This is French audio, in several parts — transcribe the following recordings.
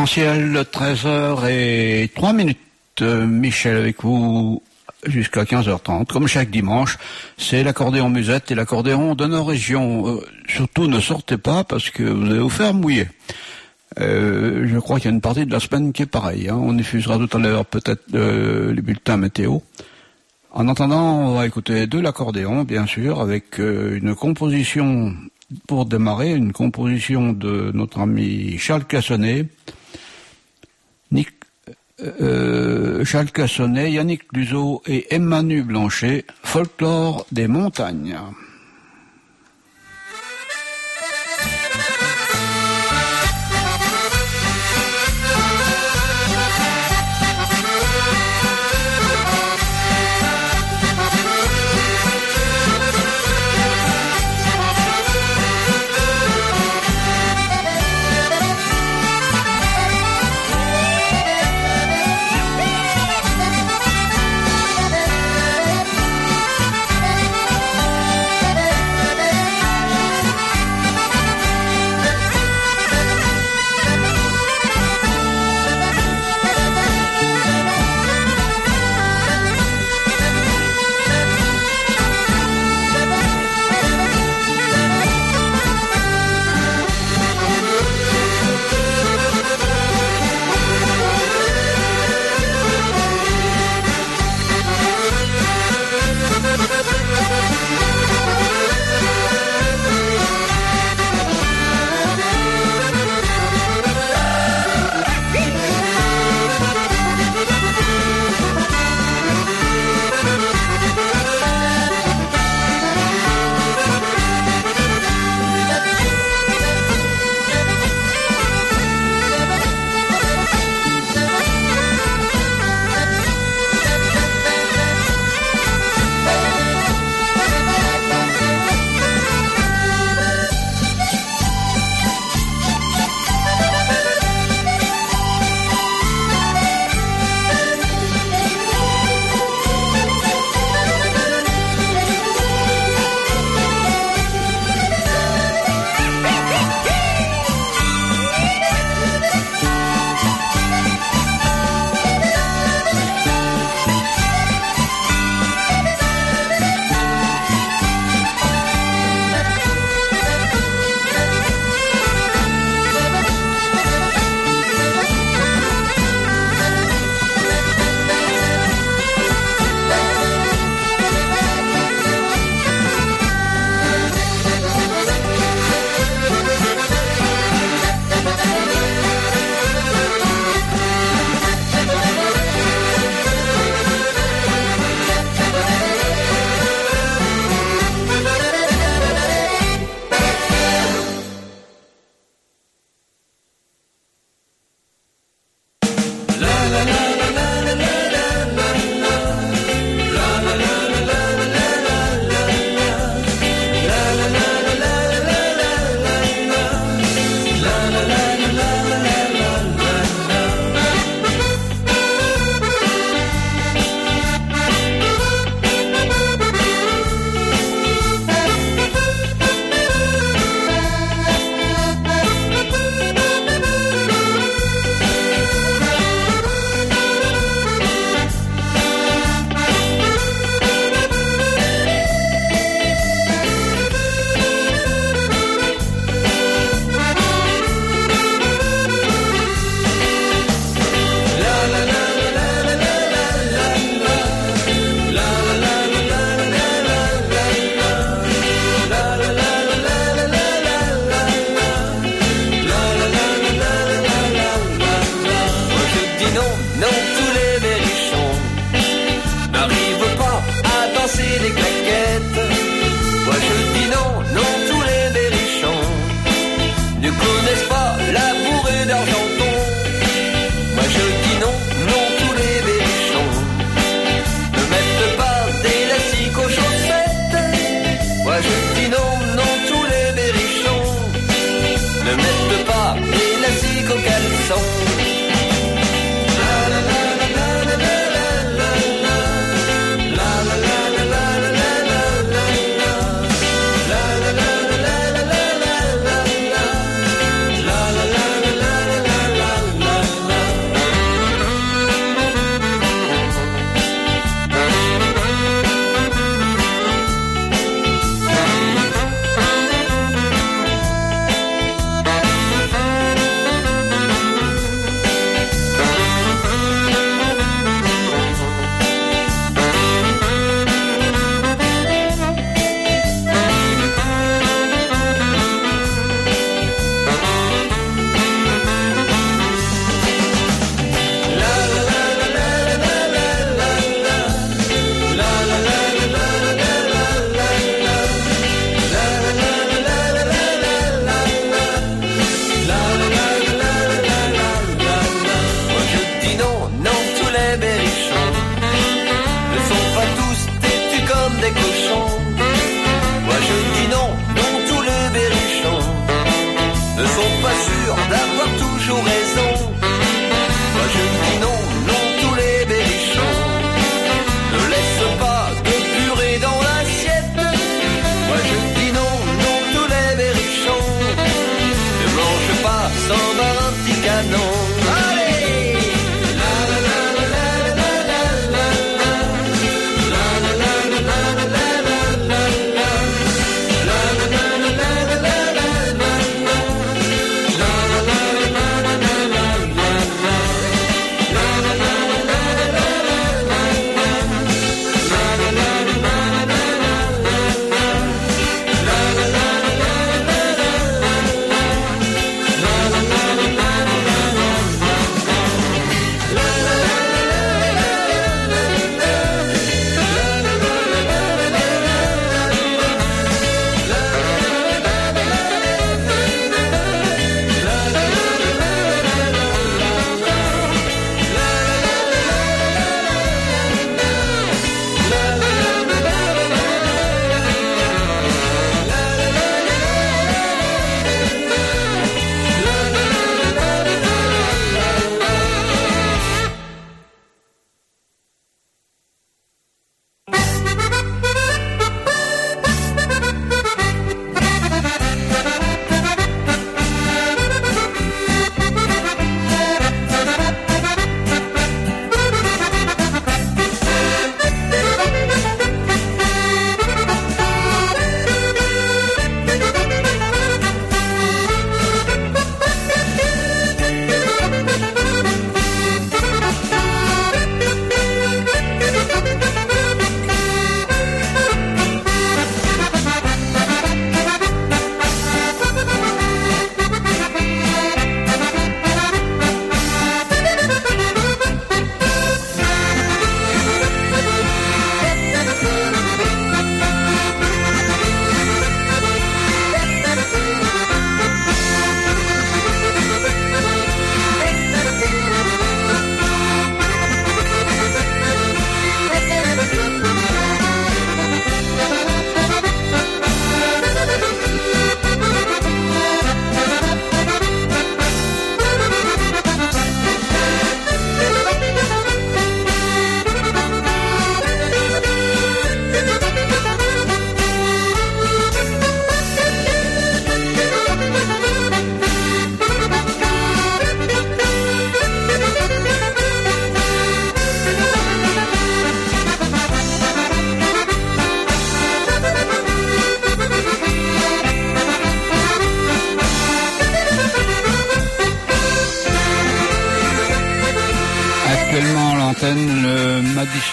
Essentiel, 13h03. Michel avec vous jusqu'à 15h30. Comme chaque dimanche, c'est l'accordéon musette et l'accordéon de nos régions. Surtout ne sortez pas parce que vous allez vous faire mouiller. Je crois qu'il y a une partie de la semaine qui est pareille. On diffusera tout à l'heure peut-être les bulletins météo. En attendant, on va écouter de l'accordéon, bien sûr, avec une composition, pour démarrer, une composition de notre ami Charles Cassonnet, Charles Cassonnet, Yannick Luzo et Emmanuel Blanchet, Folklore des montagnes.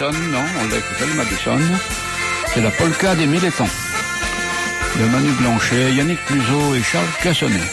Madison, non, on l'a écouté le Madison. C'est la polka des Mille étangs. De Manu Blanchet, Yannick Cluzot et Charles Cassonnet.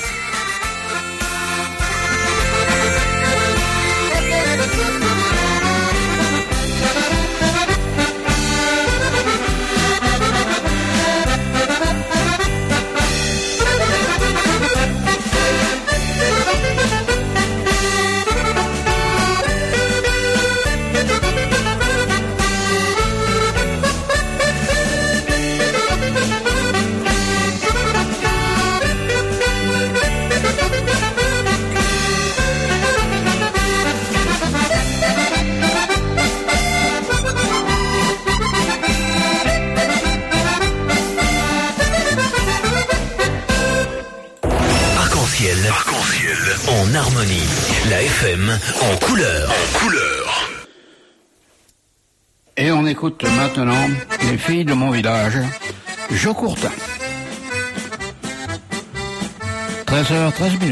En harmonie, la FM en couleur. En couleur. Et on écoute maintenant les filles de mon village, Jo Courtin. 13h13.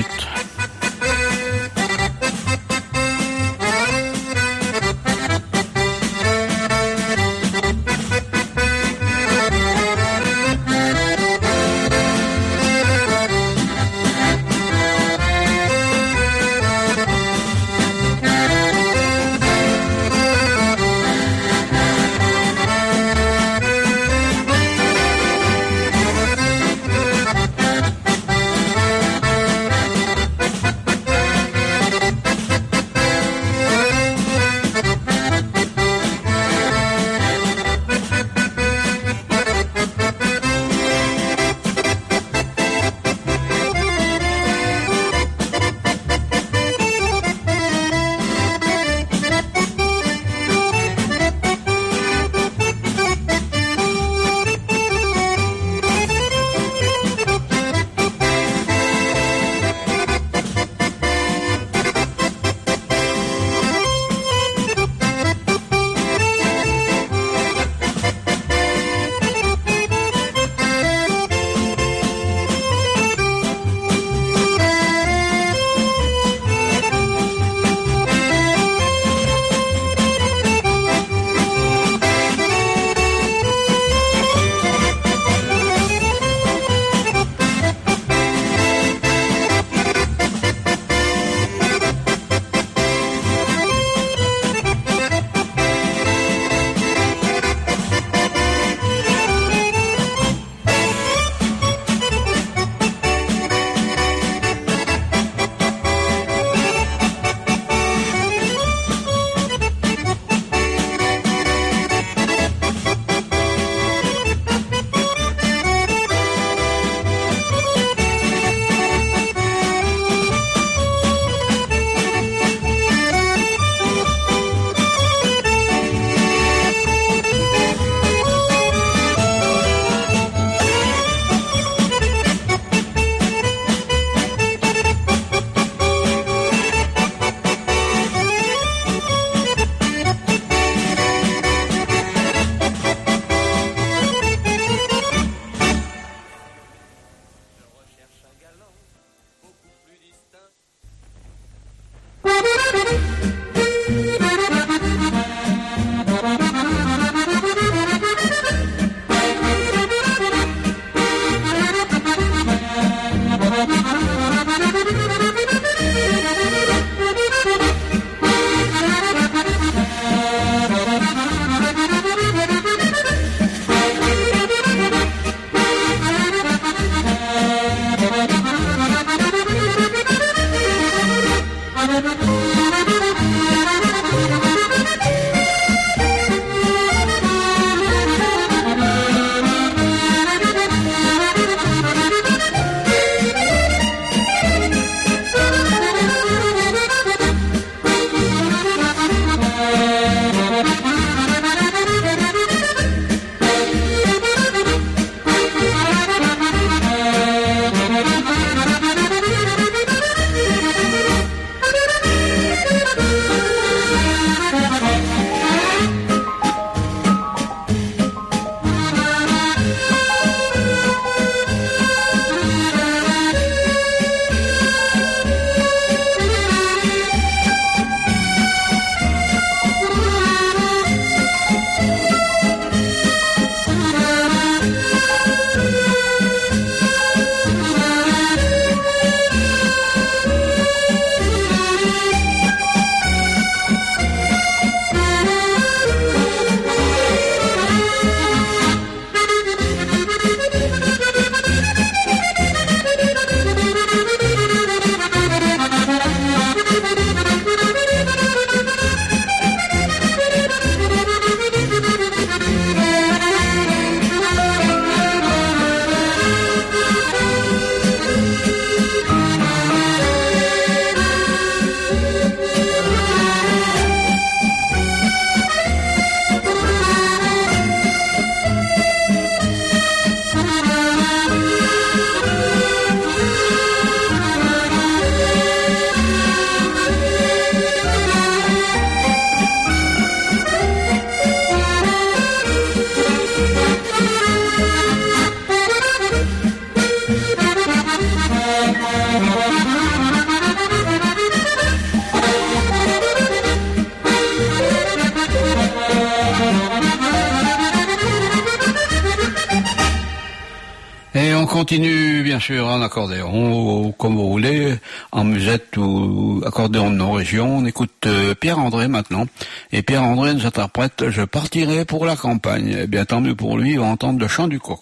Et on continue bien sûr en accordéon, comme vous voulez, en musette ou accordéon de nos régions. On écoute Pierre-André maintenant. Et Pierre-André nous interprète « Je partirai pour la campagne ». Eh bien tant mieux pour lui, on va entendre le chant du coq.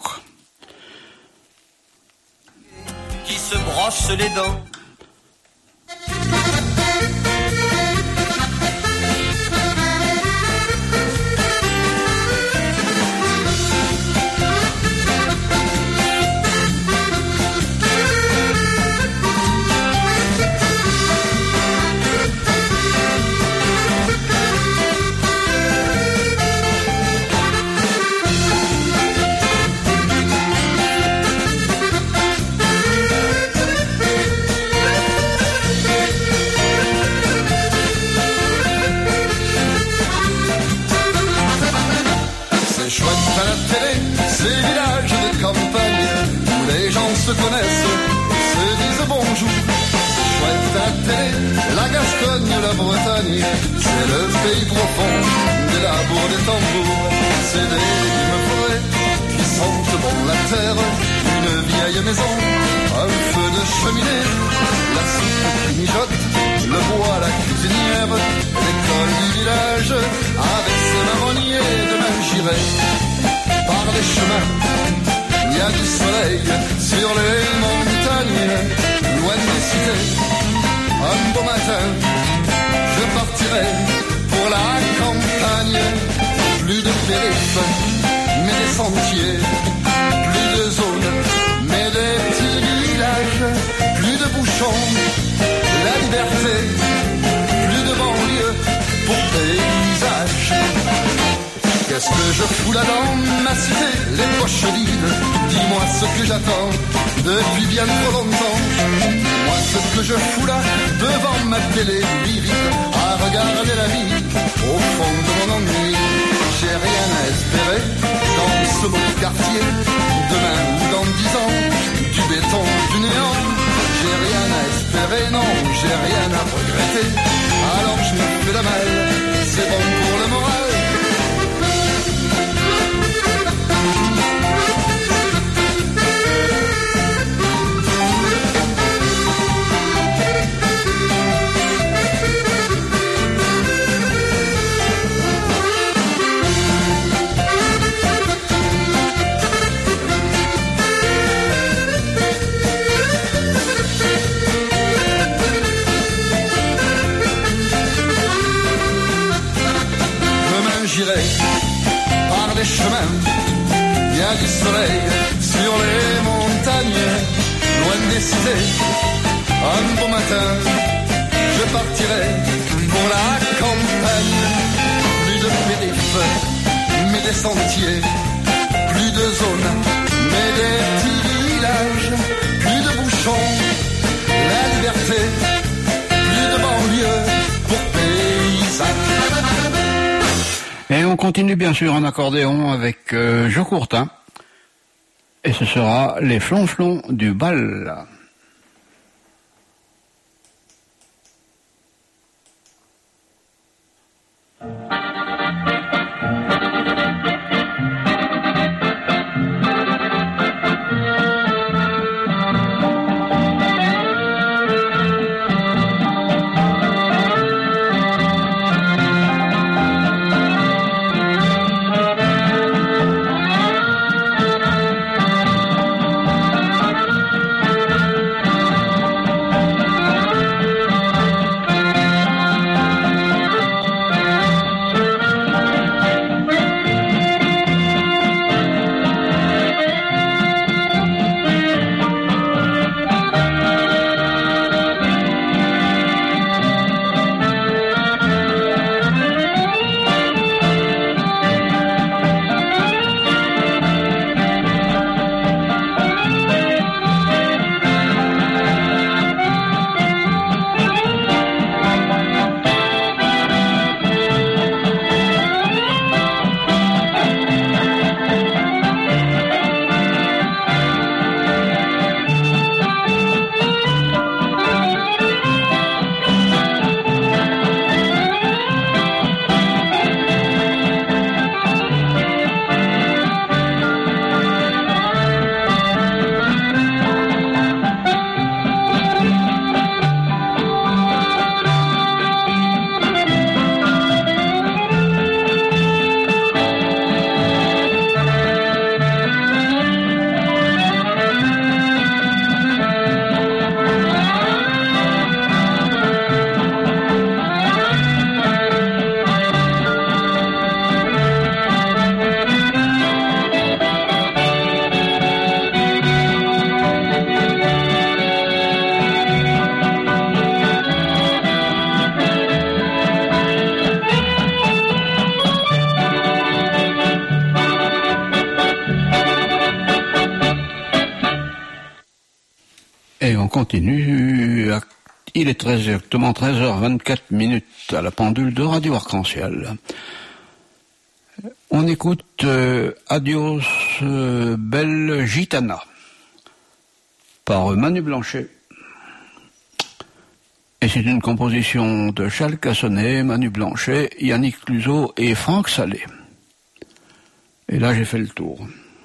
Qui se brosse les dents. Se connaissent, se disent bonjour. C'est chouette à la télé, la Gascogne, la Bretagne, c'est le pays profond des labours des tambours. C'est des légumes frais qui sentent bon la terre, une vieille maison, un feu de cheminée, la soupe qui mijote, le bois, la cuisinière, l'école du village, avec ses marronniers. Demain j'irai par les chemins. Il y a du soleil sur les montagnes, loin des cités. Un beau matin, je partirai pour la campagne. Plus de périphes, mais des sentiers. Plus de zones, mais des petits villages. Plus de bouchons, la liberté. Plus de banlieue pour paysage. Qu'est-ce que je fous là dans ma cité, les poches vides? Dis-moi ce que j'attends depuis bien trop longtemps. Dis-moi ce que je fous là devant ma télé livide, à regarder la vie au fond de mon ennui. J'ai rien à espérer dans ce beau quartier, demain ou dans 10 ans, du béton, du néant. J'ai rien à espérer, non, j'ai rien à regretter. Alors je me fais la malle, c'est bon pour le moral. J'irai par les chemins, il y a du soleil sur les montagnes, loin des cités. Un beau matin, je partirai pour la campagne. Plus de périphes, mais des sentiers. Plus de zones, mais des petits villages. Plus de bouchons, la liberté. Plus de banlieue pour paysage. Et on continue bien sûr en accordéon avec Jo Courtin. Et ce sera les flonflons du bal. Et on continue. Il est exactement 13h24 à la pendule de Radio Arc-en-Ciel. On écoute Adios Belle Gitana par Manu Blanchet. Et c'est une composition de Charles Cassonnet, Manu Blanchet, Yannick Cluzot et Franck Salé. Et là, j'ai fait le tour.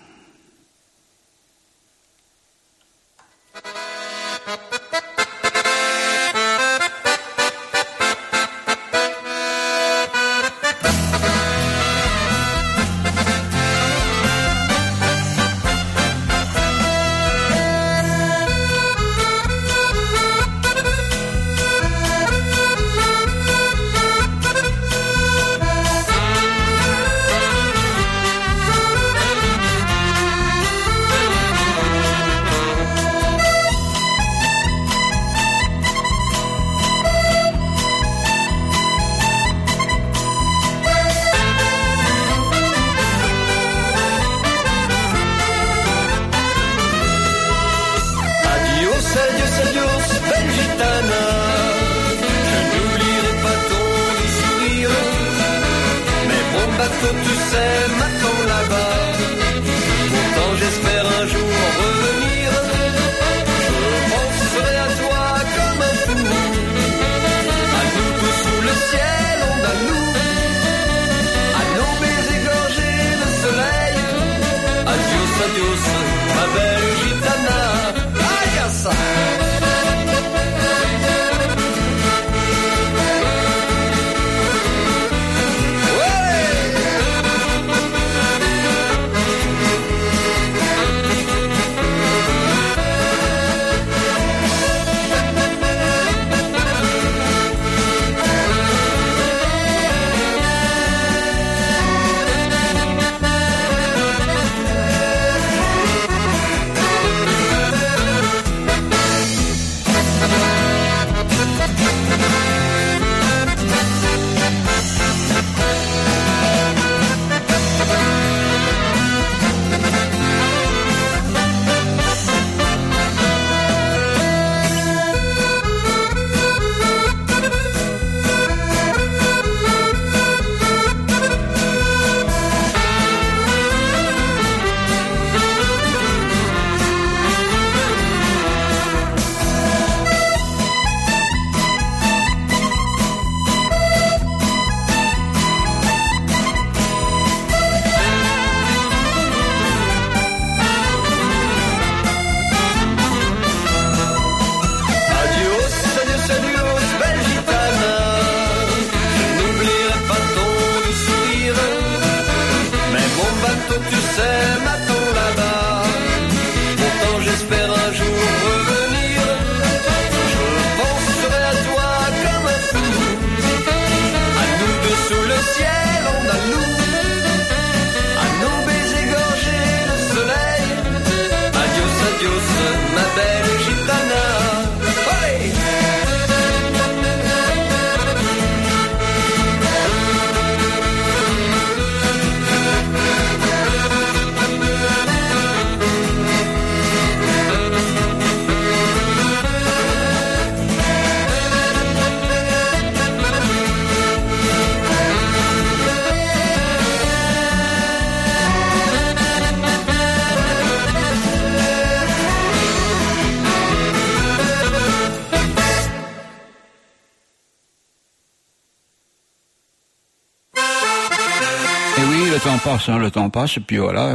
Le temps passe, et puis voilà,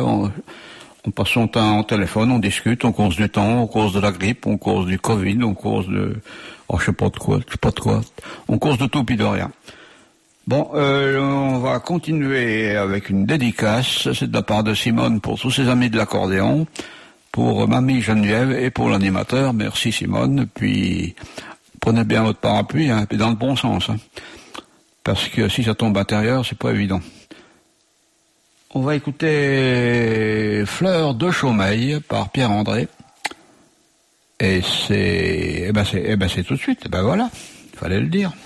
on passe son temps au téléphone, on discute, on cause du temps, on cause de la grippe, on cause du Covid, on cause de... Oh, je sais pas de quoi, on cause de tout puis de rien. Bon, on va continuer avec une dédicace, c'est de la part de Simone pour tous ses amis de l'accordéon, pour Mamie Geneviève et pour l'animateur, merci Simone, puis prenez bien votre parapluie, hein, et dans le bon sens, hein, parce que si ça tombe intérieur, c'est pas évident. On va écouter Fleurs de Chaumeil par Pierre-André. Et c'est tout de suite. Et ben voilà, il fallait le dire.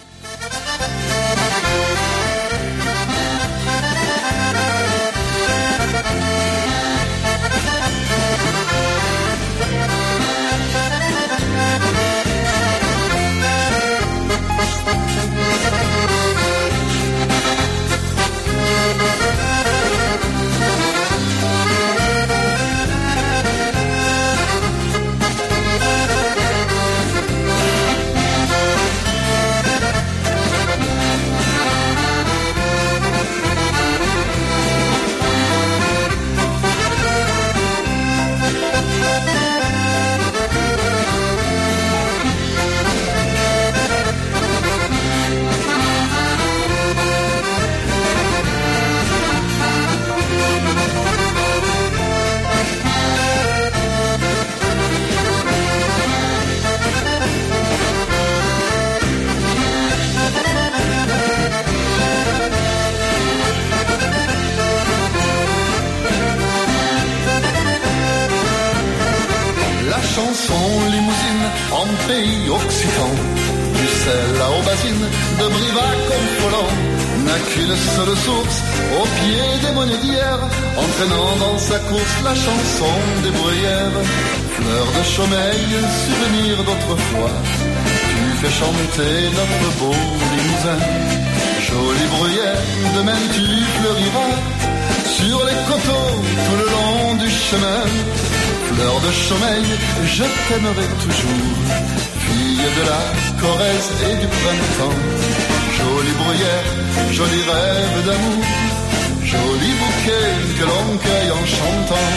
en pays occitan. Du sel à Aubazine, de Brivac au Folland, n'a qu'une seule source, au pied des monnaies d'hier, entraînant dans sa course la chanson des bruyères. Fleur de Chaumeil, souvenir d'autrefois, tu fais chanter notre beau Limousin. Jolie bruyère, demain tu fleuriras sur les coteaux tout le long du chemin. Fleur de Chaumeil, je t'aimerai toujours, fille de la Corrèze et du printemps. Jolie bruyère, joli rêve d'amour, joli bouquet que l'on cueille en chantant.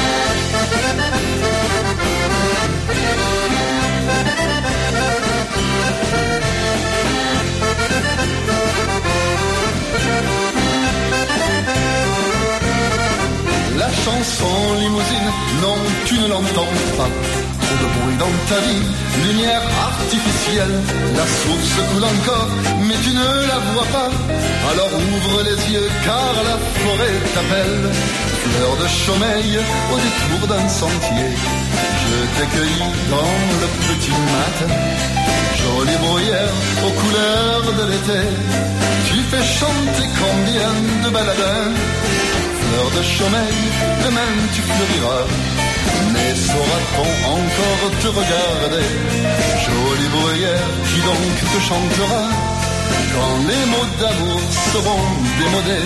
La chanson limousine, non, tu ne l'entends pas. Trop de bruit dans ta vie, lumière artificielle. La source coule encore, mais tu ne la vois pas. Alors ouvre les yeux, car la forêt t'appelle. Fleur de Chaumeil, au détour d'un sentier, je t'ai cueilli dans le petit matin. Jolie bruyère, aux couleurs de l'été, tu fais chanter combien de baladins. Fleur de Chaumeil, demain tu fleuriras, mais saura-t-on encore te regarder? Jolie bruyère, qui donc te chantera quand les mots d'amour seront démodés?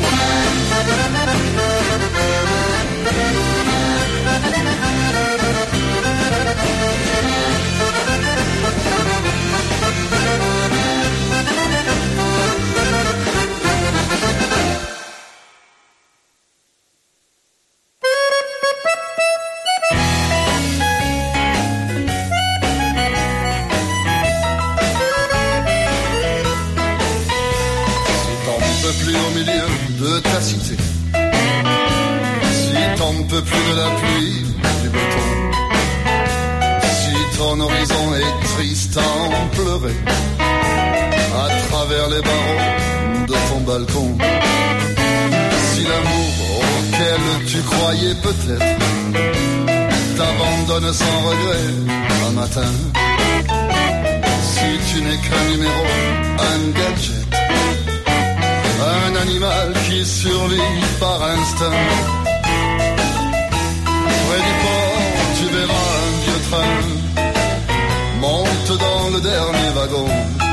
De ta cité, si t'en peux plus de la pluie, du béton, si ton horizon est triste à en pleurer, à travers les barreaux de ton balcon, si l'amour auquel tu croyais peut-être t'abandonne sans regret un matin, si tu n'es qu'un numéro, un gadget, un animal qui survit par instinct. Près du port, tu verras un vieux train, monte dans le dernier wagon.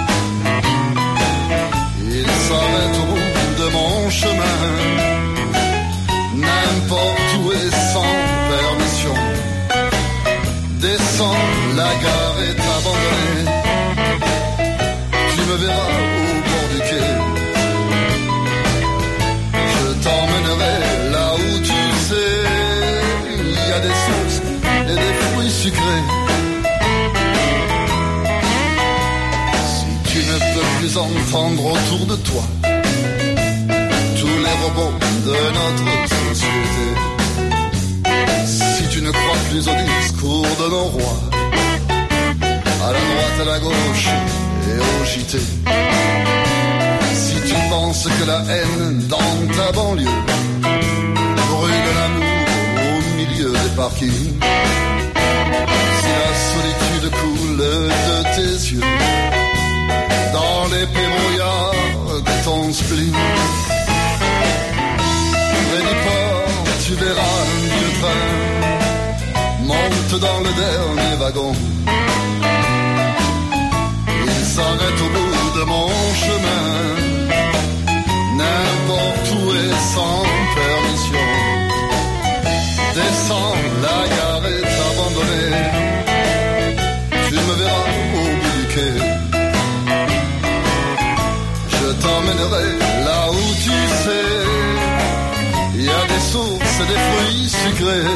Il s'arrête au bout de mon chemin, n'importe où et sans permission. Descends, la gare est abandonnée, tu me verras au bord du quai. T'emmènerai là où tu sais, il y a des sources et des fruits sucrés. Si tu ne peux plus entendre autour de toi tous les robots de notre société, si tu ne crois plus au discours de nos rois, à la droite, à la gauche et au JT, tu penses que la haine dans ta banlieue brûle l'amour au milieu des parkings, si la solitude coule de tes yeux dans l'épais brouillard de ton spleen, près du port tu verras un vieux train, monte dans le dernier wagon. Il s'arrête au bout de mon chemin, n'importe où et sans permission. Descends, la gare est abandonnée, tu me verras au bout du quai. Je t'emmènerai là où tu sais, il y a des sources et des fruits sucrés.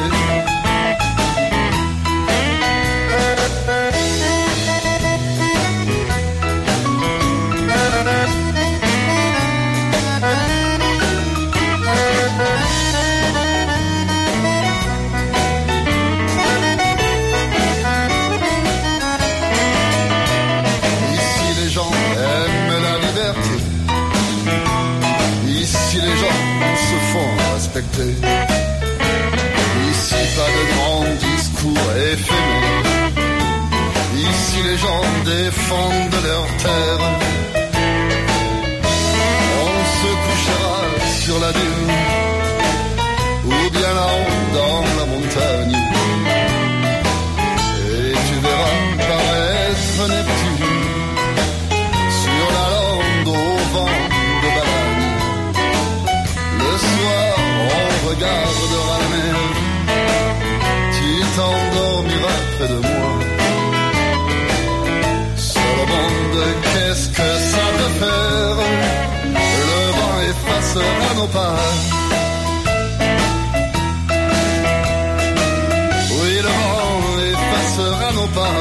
Ici les gens se font respecter. Ici pas de grands discours éphémères. Ici les gens défendent leur terre. On se couchera sur la dune ou bien là-haut dans la montagne. Et tu verras paraître Neptune sur la lande au vent de Balagne. Le soir on regardera la mer, tu t'endormiras près de moi. Sur le monde, qu'est-ce que ça peut faire? Le vent effacera nos pas. Oui, le vent effacera nos pas.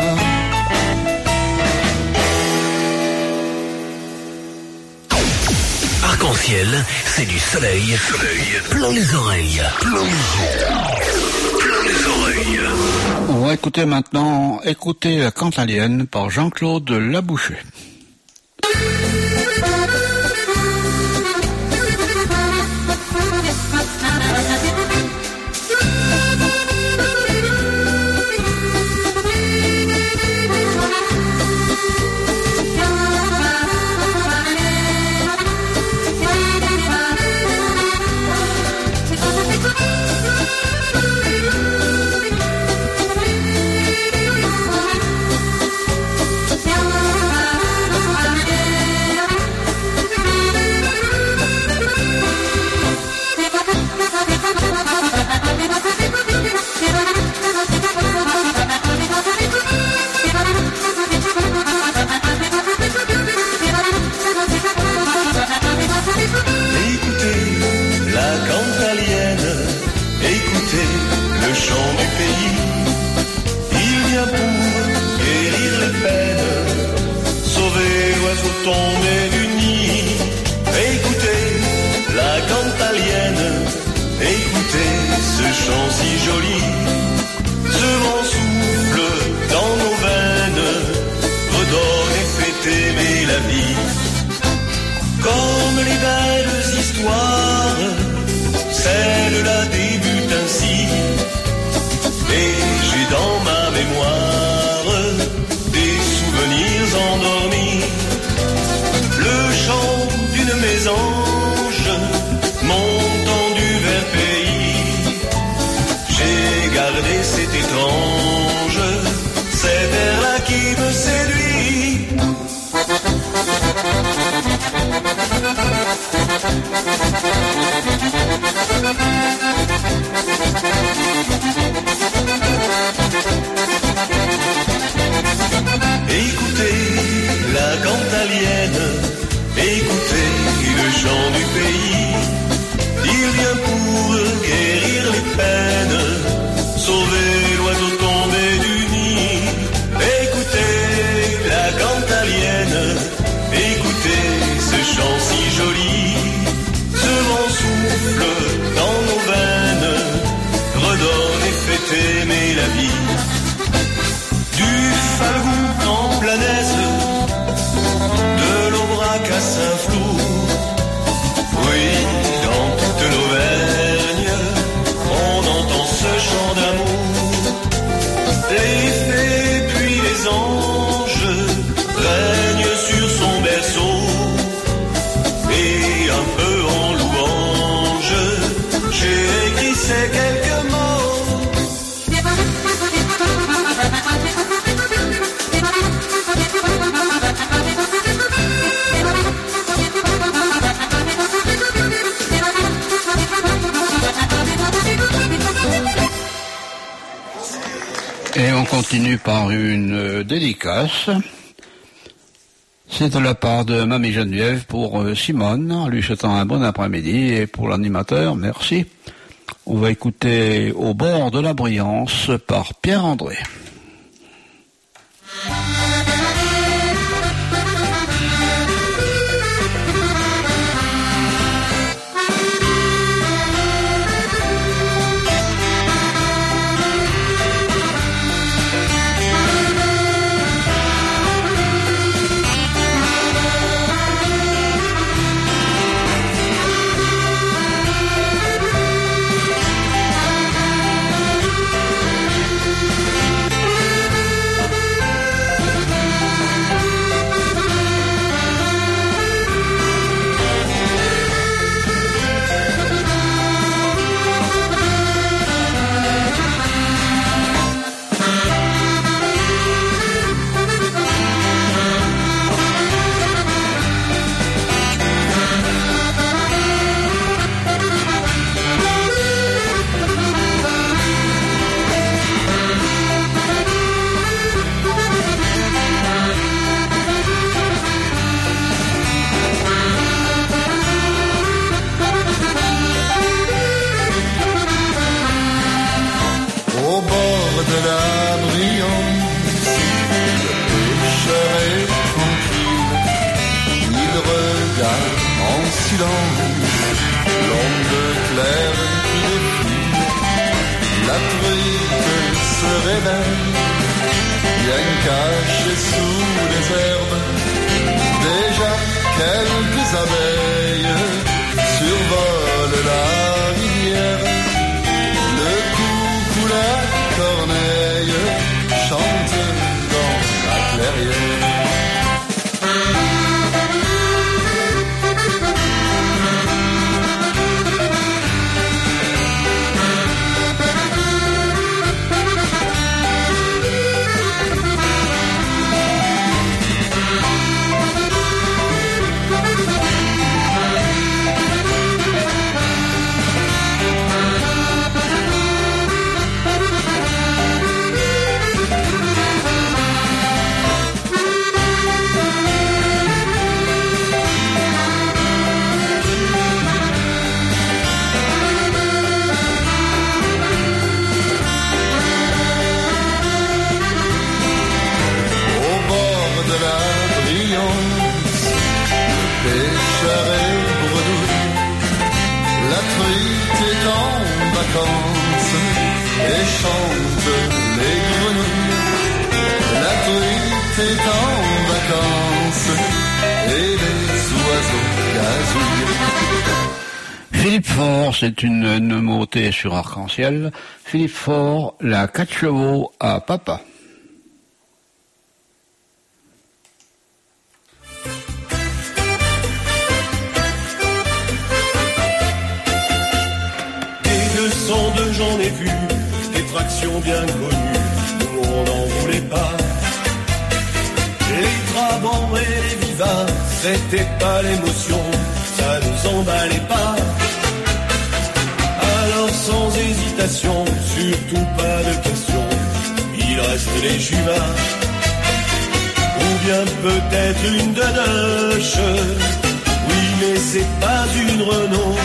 Arc-en-ciel, c'est du soleil, plein les oreilles. Plein les oreilles. On va écouter maintenant la Cantalienne par Jean-Claude Laboucher. Et on continue par une dédicace. C'est de la part de Mamie Geneviève pour Simone, en lui souhaitant un bon après-midi, et pour l'animateur, merci. On va écouter Au bord de la Briance par Pierre-André. silence, l'onde claire qui défile, la truite se réveille, bien cachée sous les herbes, déjà quelques abeilles survolent la rivière, le coucou, la corneille chante dans la clairière. Et chante les grenouilles, la truite est en vacances et les oiseaux gazouillent. Philippe Faure, c'est une nouveauté sur Arc-en-Ciel. Philippe Faure, la 4 chevaux à papa. J'en ai vu des tractions bien connues où on n'en voulait pas. Les Trabants et les Vivas, c'était pas l'émotion, ça nous emballait pas. Alors sans hésitation, surtout pas de question, il reste les Juvas. Ou bien peut-être une Dedoche, oui mais c'est pas une Renault.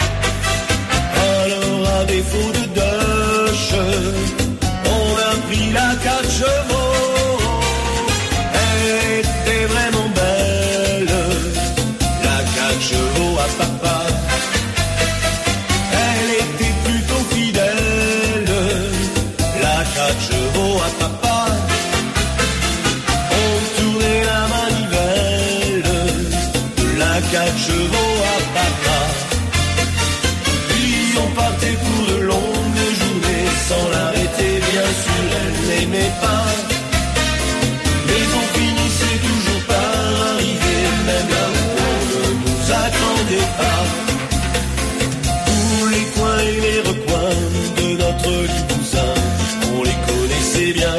À défaut de Doche, on a pris la 4 chevaux. Elle était vraiment belle, la 4 chevaux à papa. Elle était plutôt fidèle, la 4 chevaux à papa. On tournait la manivelle, la 4 chevaux à papa. On partait pour de longues journées sans l'arrêter, bien sûr elle n'aimait pas. Mais on finissait toujours par arriver, même là où on ne nous attendait pas. Tous les coins et les recoins de notre Limousin, on les connaissait bien.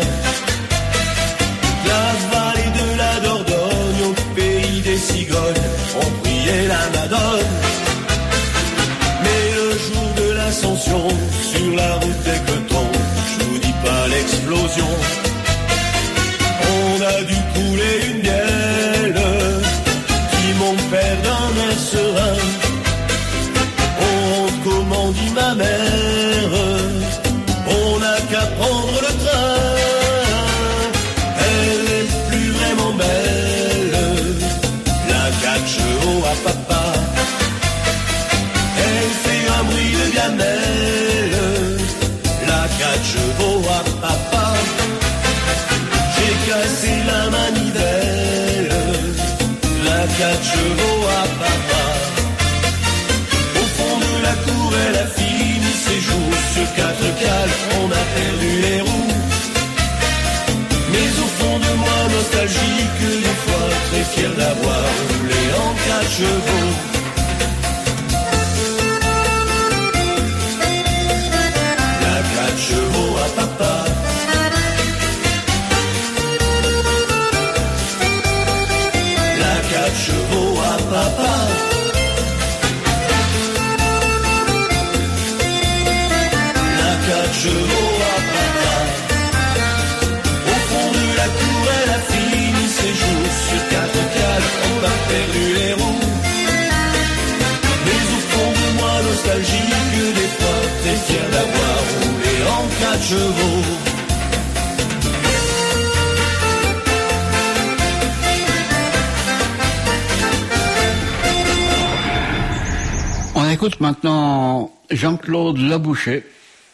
La vallée de la Dordogne, au pays des cigognes, on priait la Madone. Ascension sur la route des Cotons, je vous dis pas l'explosion. On a dû couler une bielle qui mon père d'un air serein. On rentre comment dit ma mère, on n'a qu'à prendre le train. Elle est plus vraiment belle, la 4 chevaux à papa. Elle fait un bruit de gamelle, la 4 chevaux à papa. J'ai cassé la manivelle, la 4 chevaux à papa. Au fond de la cour, elle a fini ses jours. Sur 4 cales, on a perdu les roues. Mais au fond de moi, nostalgique, des fois très fier d'avoir roulé en 4 chevaux. Chevaux à papa. La 4 chevaux à papa. La 4 chevaux à papa. Au fond de la cour, elle a fini ses jours. Sur 4 cales, on a perdu les roues. Mais au fond de moi, nostalgique, des fois très fier d'avoir roulé en 4 chevaux. écoute maintenant Jean-Claude Labouchet.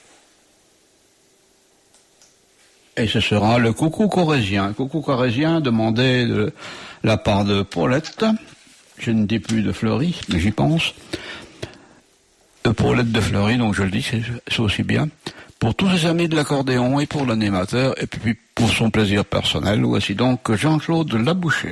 Et ce sera le coucou corésien. Coucou corésien demandé de la part de Paulette. Je ne dis plus de Fleury, mais j'y pense. Paulette de Fleury, donc je le dis, c'est aussi bien. Pour tous ses amis de l'accordéon et pour l'animateur, et puis pour son plaisir personnel, voici donc Jean-Claude Labouchet.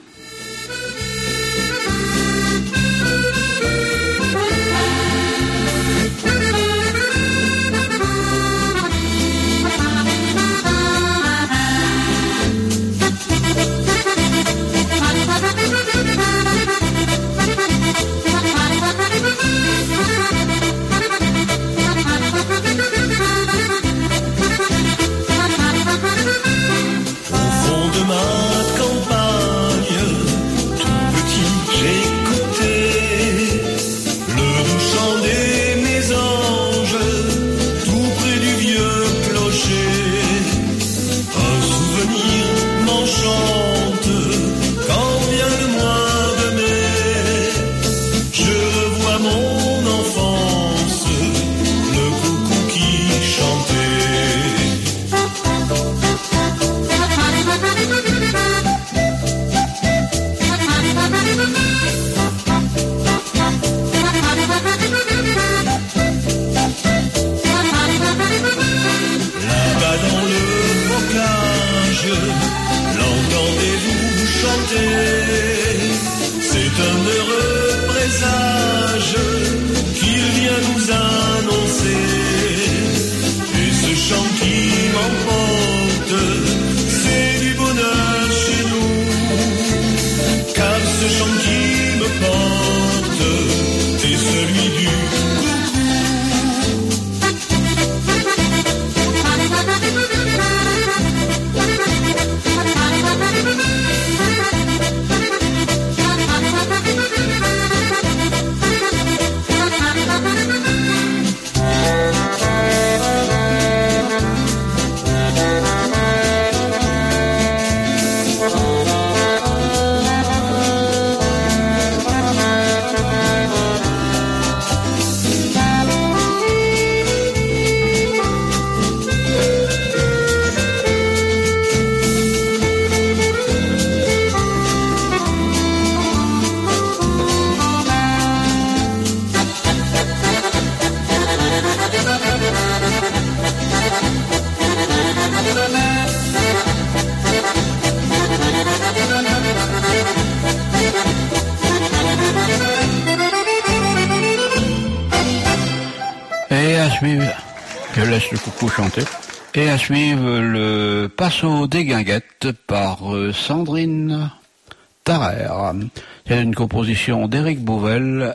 Je laisse le coucou chanter. Et à suivre le Passo des Guinguettes par Sandrine Tarrer. C'est une composition d'Éric Bouvel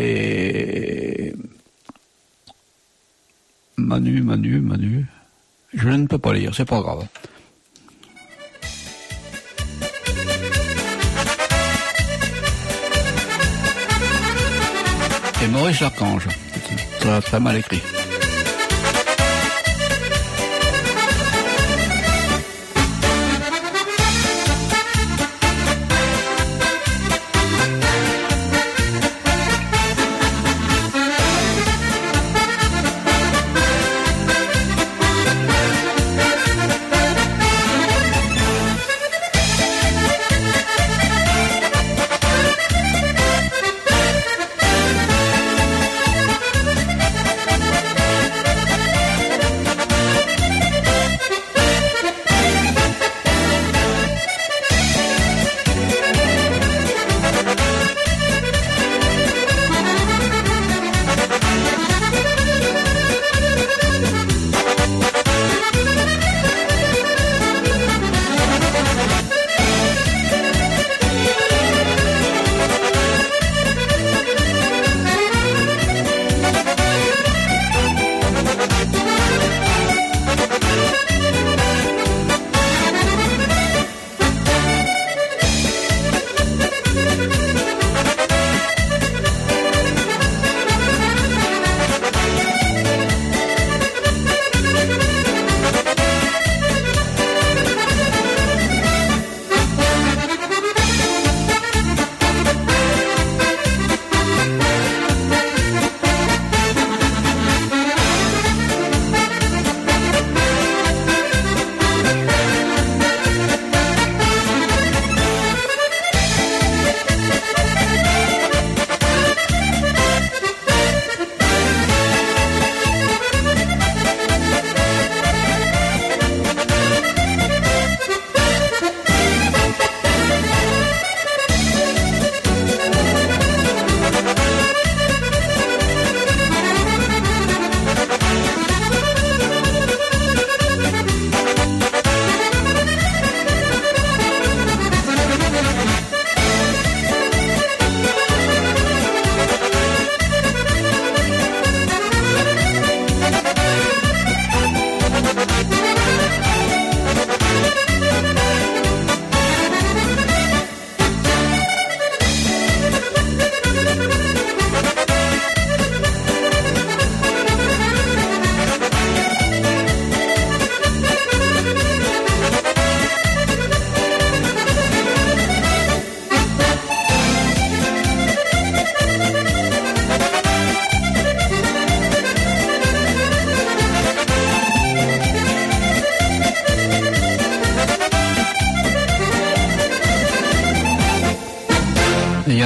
et Manu. Je ne peux pas lire, c'est pas grave. Et Maurice Archange. C'est très mal écrit.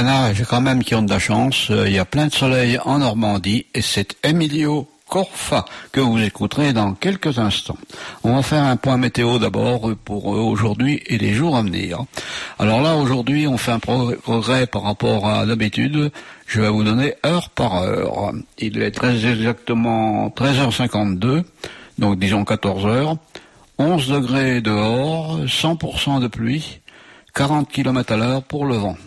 en a quand même qui ont de la chance. Il y a plein de soleil en Normandie et c'est Emilio Corfa que vous écouterez dans quelques instants. On va faire un point météo d'abord pour aujourd'hui et les jours à venir. Alors là, aujourd'hui, on fait un progrès par rapport à d'habitude. Je vais vous donner heure par heure. Il est très exactement 13h52, donc disons 14 heures. 11 degrés dehors, 100% de pluie, 40 km à l'heure pour le vent.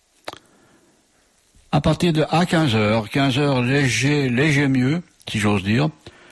À partir de 15h léger mieux, si j'ose dire,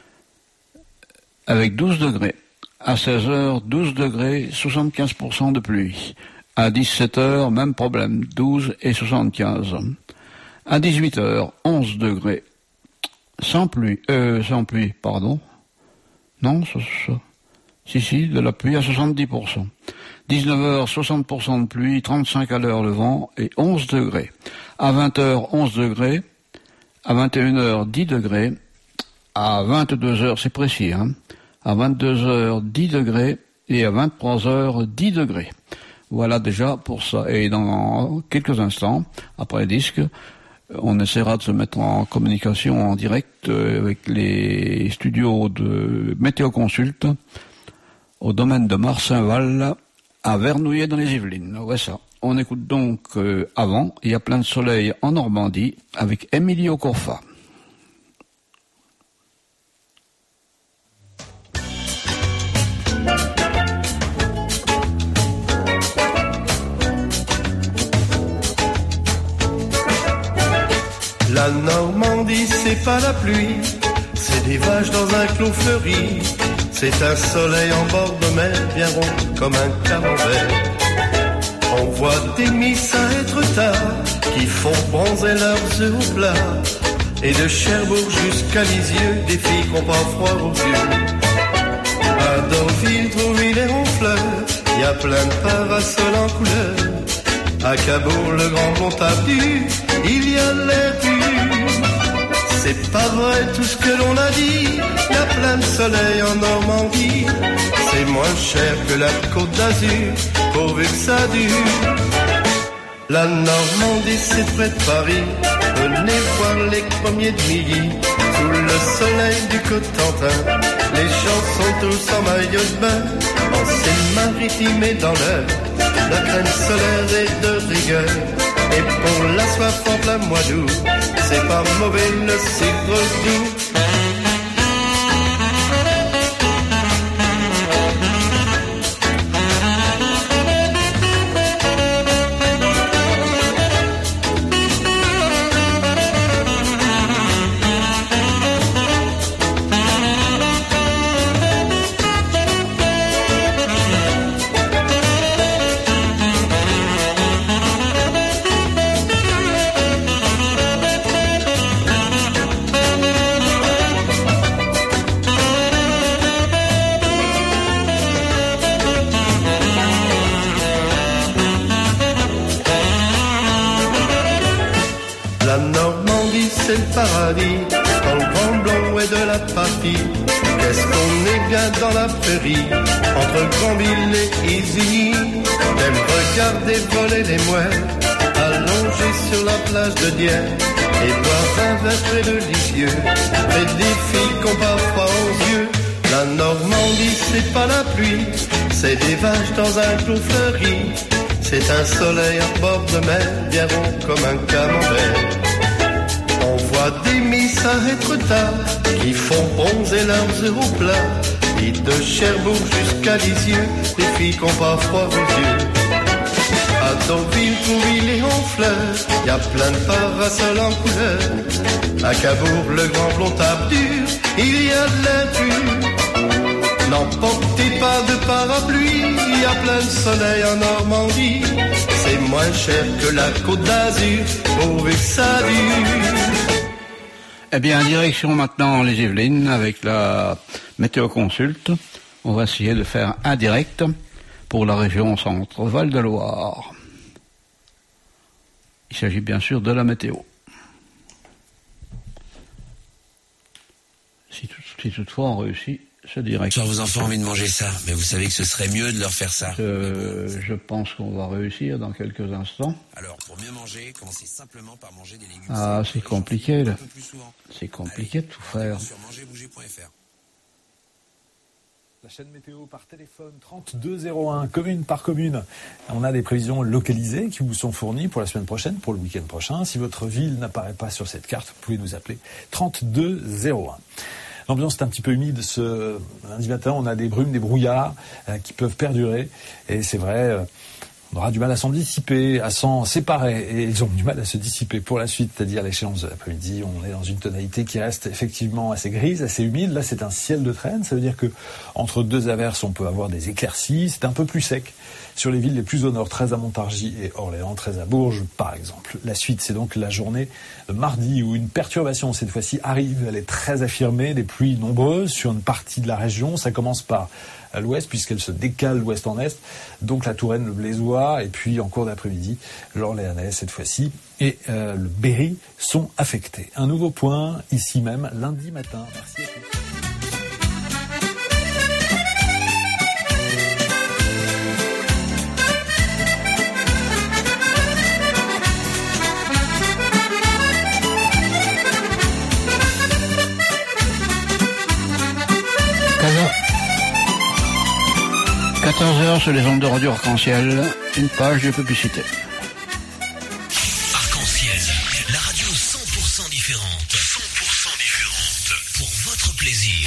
avec 12 degrés. À 16h, 12 degrés, 75% de pluie. À 17h, même problème, 12 et 75. À 18h, 11 degrés. Sans pluie, pardon. Non, si, de la pluie à 70%. 19h, 60% de pluie, 35 à l'heure le vent et 11 degrés. À 20h, 11 degrés. À 21h, 10 degrés. À 22h, c'est précis, hein. À 22h, 10 degrés. Et à 23h, 10 degrés. Voilà déjà pour ça. Et dans quelques instants, après le disque, on essaiera de se mettre en communication en direct avec les studios de Météo Consult au domaine de Marsainval à Vernouillet dans les Yvelines. Ouais, ça. On écoute donc avant, il y a plein de soleil en Normandie avec Emilio Corfa. La Normandie, c'est pas la pluie, c'est des vaches dans un clos fleuri. C'est un soleil en bord de mer, bien rond comme un camembert. On voit des miss à être tard, qui font bronzer leurs œufs au plat. Et de Cherbourg jusqu'à Lisieux, des filles qui n'ont pas froid aux yeux. À Deauville, Trouville et Honfleur, y a plein de parasols en couleur. À Cabourg, le grand Montabu, il y a l'air pur. C'est pas vrai tout ce que l'on a dit, y a plein de soleil en Normandie. C'est moins cher que la Côte d'Azur, pourvu que ça dure. La Normandie, c'est près de Paris, venez voir les premiers de midi. Sous le soleil du Cotentin, les gens sont tous en maillot de bain. En Seine-Maritime et dans l'heure, la crème solaire est de rigueur. Et pour la soif en plein mois d'août, c'est pas mauvais le cidre doux. C'est le paradis, quand le grand blanc est de la partie. Qu'est-ce qu'on est bien dans la prairie, entre Granville et Isigny. J'aime regarder voler les mouettes, allongés sur la plage de Dieppe, et boire un verre près de Lisieux, près des filles qu'on pas froid aux yeux. La Normandie, c'est pas la pluie, c'est des vaches dans un clos fleuri. C'est un soleil à bord de mer, bien rond comme un camembert. On voit des miss à être tard, qui font bronzer leurs œufs au plat. Et de Cherbourg jusqu'à Lisieux, des filles qui n'ont pas froid aux yeux. À Deauville, Trouville et Honfleur, y a plein de parasols en couleur. À Cabourg, le grand blond tape dur, il y a de l'air pur. N'emportez pas de parapluie, y a plein de soleil en Normandie. C'est moins cher que la Côte d'Azur, pourvu que ça dure. Eh bien, direction maintenant les Yvelines avec la Météo Consult. On va essayer de faire un direct pour la région centre Val-de-Loire. Il s'agit bien sûr de la météo. Si toutefois on réussit c'est direct. Soit vos enfants ont envie de manger ça, mais vous savez que ce serait mieux de leur faire ça. Je pense qu'on va réussir dans quelques instants. Alors, pour mieux manger, commencez simplement par manger des légumes. Ah, c'est compliqué, là. Un peu plus souvent. C'est compliqué de tout faire. Sur mangerbouger.fr. La chaîne météo par téléphone 3201, commune par commune. On a des prévisions localisées qui vous sont fournies pour la semaine prochaine, pour le week-end prochain. Si votre ville n'apparaît pas sur cette carte, vous pouvez nous appeler 3201. L'ambiance est un petit peu humide ce lundi matin. On a des brumes, des brouillards qui peuvent perdurer. Et c'est vrai, on aura du mal à s'en dissiper, à s'en séparer. Et ils ont du mal à se dissiper pour la suite, c'est-à-dire l'échéance de l'après-midi. On est dans une tonalité qui reste effectivement assez grise, assez humide. Là, c'est un ciel de traîne. Ça veut dire que entre deux averses, on peut avoir des éclaircies. C'est un peu plus sec sur les villes les plus au nord, très à Montargis et Orléans, très à Bourges, par exemple. La suite, c'est donc la journée de mardi où une perturbation, cette fois-ci, arrive. Elle est très affirmée, des pluies nombreuses sur une partie de la région. Ça commence par à l'ouest, puisqu'elle se décale d'ouest en est. Donc la Touraine, le Blésois, et puis en cours d'après-midi, l'Orléanais, cette fois-ci, et le Berry sont affectés. Un nouveau point, ici même, lundi matin. Merci à tous. Casar. 14h sur les ondes de Radio Arc-en-Ciel, une page de publicité. Arc-en-Ciel, la radio 100% différente. 100% différente. Pour votre plaisir.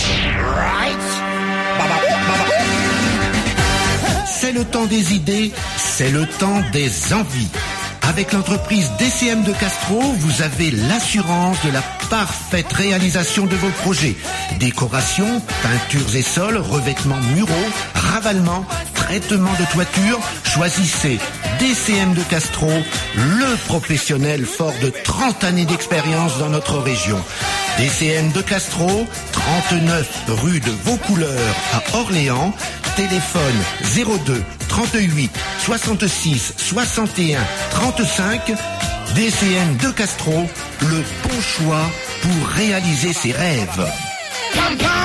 C'est le temps des idées, c'est le temps des envies. Avec l'entreprise DCM de Castro, vous avez l'assurance de la parfaite réalisation de vos projets. Décoration, peintures et sols, revêtements muraux, ravalement, traitement de toiture. Choisissez DCM de Castro, le professionnel fort de 30 années d'expérience dans notre région. DCM de Castro, 39 rue de Vaucouleurs à Orléans. Téléphone 02 38 66 61 35. DCM de Castro, le bon choix pour réaliser ses rêves. Pam, pam.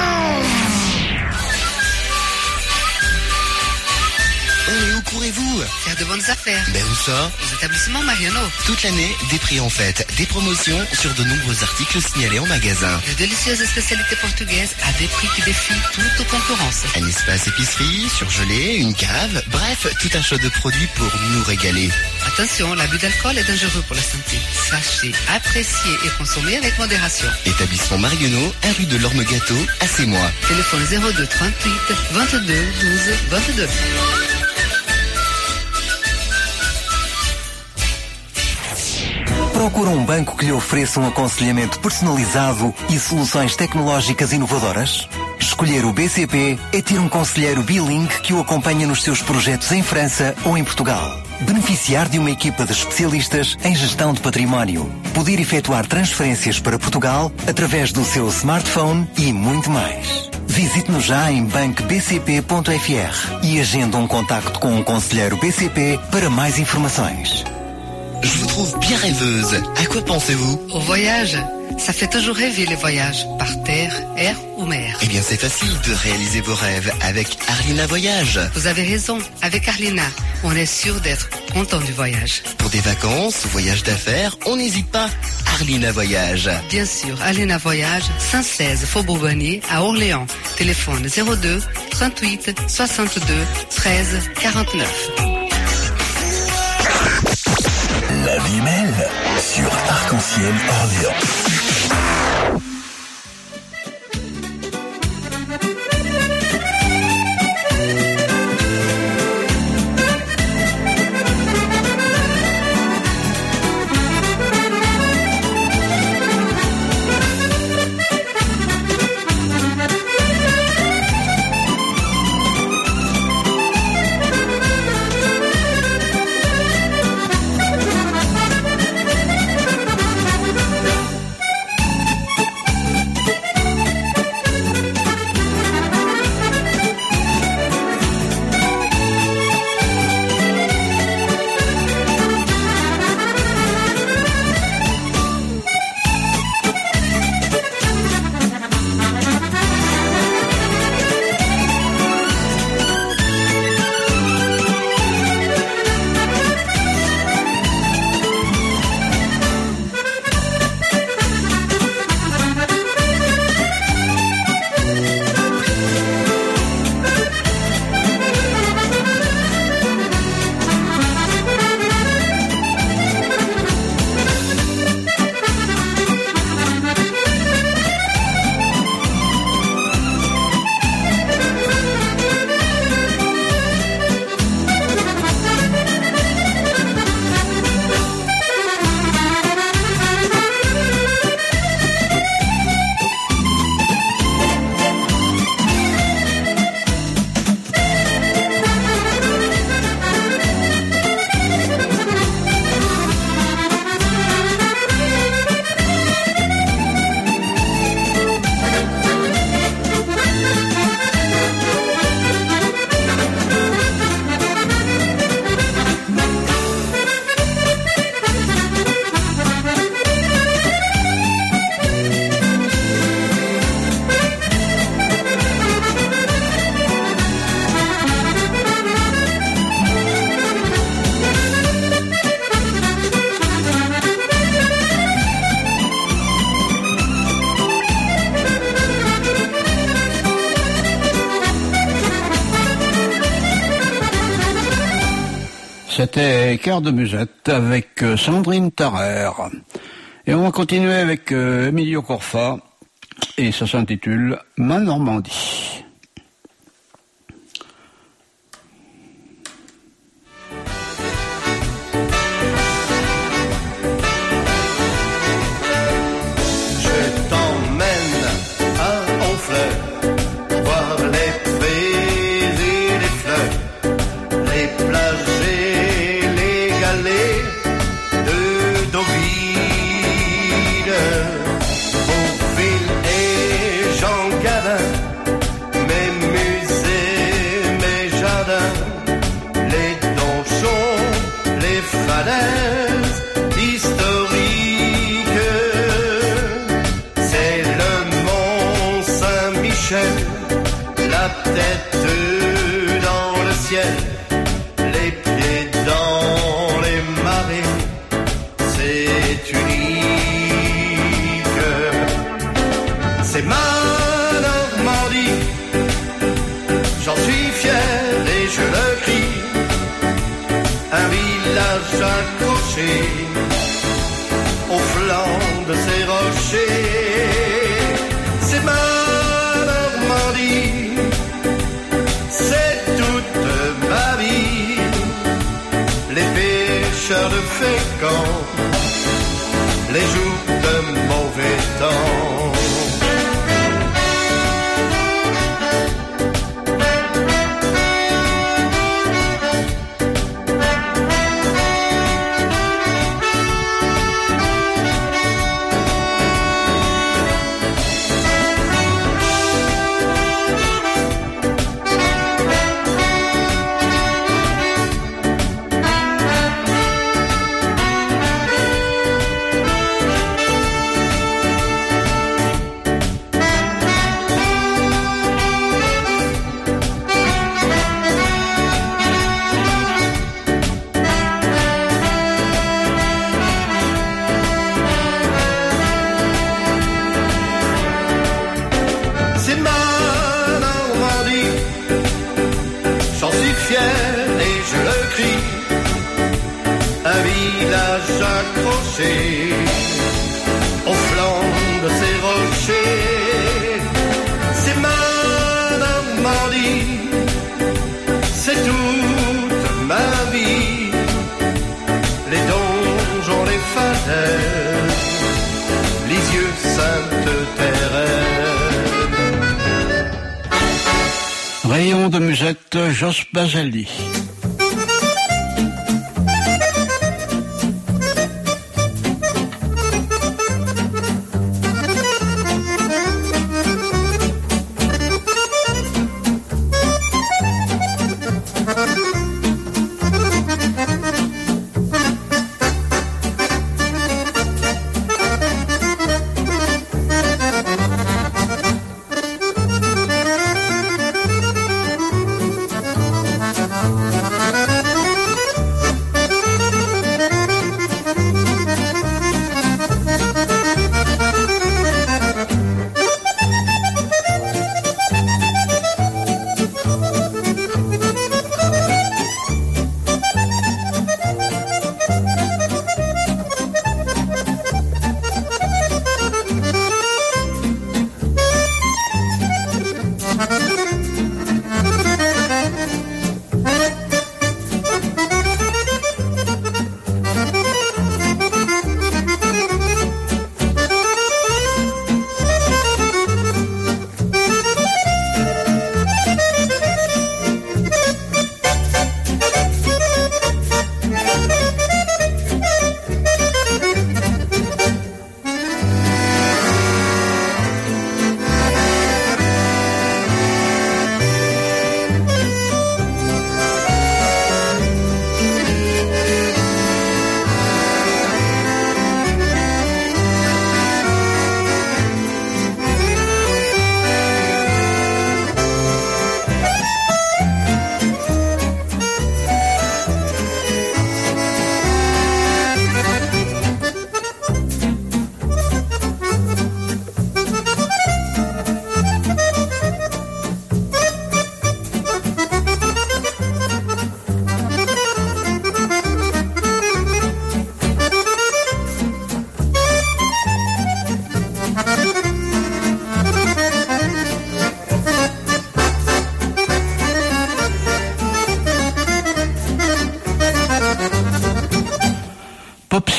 Et où courez-vous? Faire de bonnes affaires. Ben où ça? Aux établissements Mariano. Toute l'année, des prix en fête, des promotions sur de nombreux articles signalés en magasin. De délicieuses spécialités portugaises à des prix qui défient toute concurrence. Un espace épicerie, surgelé, une cave, bref, tout un choix de produits pour nous régaler. Attention, l'abus d'alcool est dangereux pour la santé. Sachez, apprécier et consommer avec modération. Établissement Marionneau, 1 rue de l'Orme-Gâteau, à Sémois. Téléphone 02 38 22 12 22. Procura banco que lhe ofereça aconselhamento personalizado e soluções tecnológicas inovadoras? Escolher o BCP é ter conselheiro bilingue que o acompanha nos seus projetos em França ou em Portugal. Beneficiar de uma equipa de especialistas em gestão de património. Poder efetuar transferências para Portugal através do seu smartphone e muito mais. Visite-nos já em bancobcp.fr e agende contacto com conselheiro BCP para mais informações. Je vous trouve bien rêveuse. À quoi pensez-vous? Au voyage. Ça fait toujours rêver les voyages, par terre, air ou mer. Eh bien, c'est facile de réaliser vos rêves avec Arlina Voyage. Vous avez raison. Avec Arlina, on est sûr d'être content du voyage. Pour des vacances ou voyages d'affaires, on n'hésite pas. Arlina Voyage. Bien sûr, Arlina Voyage, 116 Faubourg Bonnier à Orléans. Téléphone 02 38 62 13 49. La vie mêle sur Arc-en-Ciel Orléans. C'était Cœur de Musette avec Sandrine Tarrer. Et on va continuer avec Emilio Corfa et ça s'intitule Ma Normandie. Au flanc de ces rochers, c'est ma Normandie, c'est toute ma vie. Les pêcheurs de Fécamp, les jours de mauvais temps. Au flanc de ces rochers, c'est ma Normandie, c'est toute ma vie. Les donjons, les falaises, Lisieux, Sainte-Thérèse. Rayon de Musette, Jos Basali.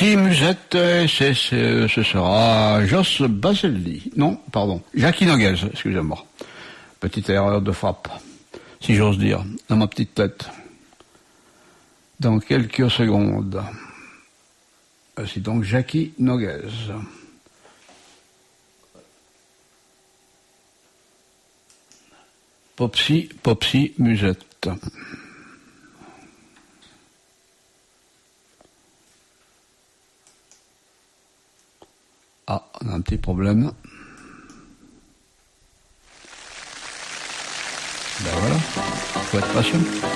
Popsy Musette, ce sera Joss Baselli. Non, pardon, Jackie Noguez, excusez-moi. Petite erreur de frappe, si j'ose dire, dans ma petite tête. Dans quelques secondes. C'est donc Jackie Noguez. Popsy Musette. Ah, on a un petit problème. Ben voilà, faut être patient.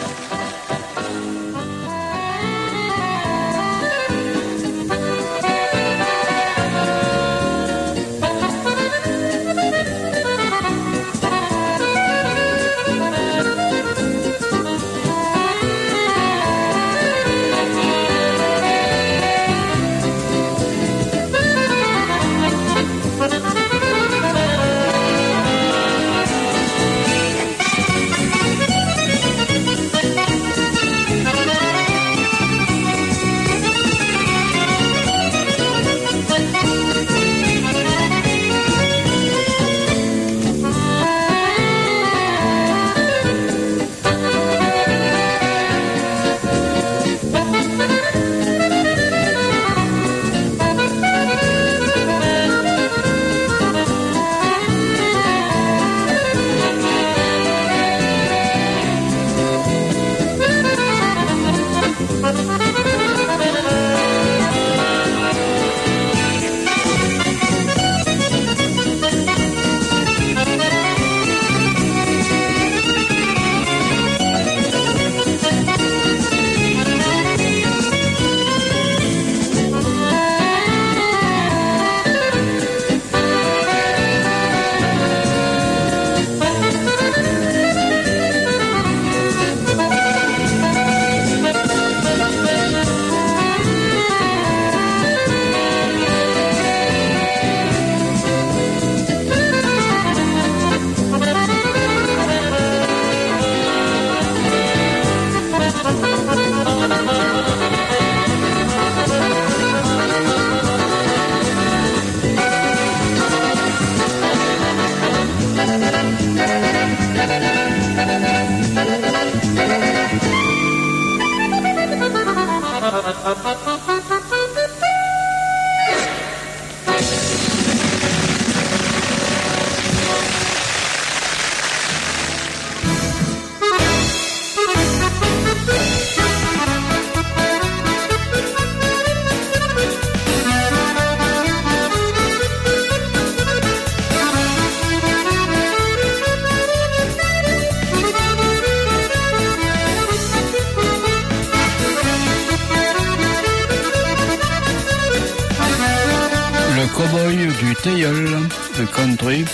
Le country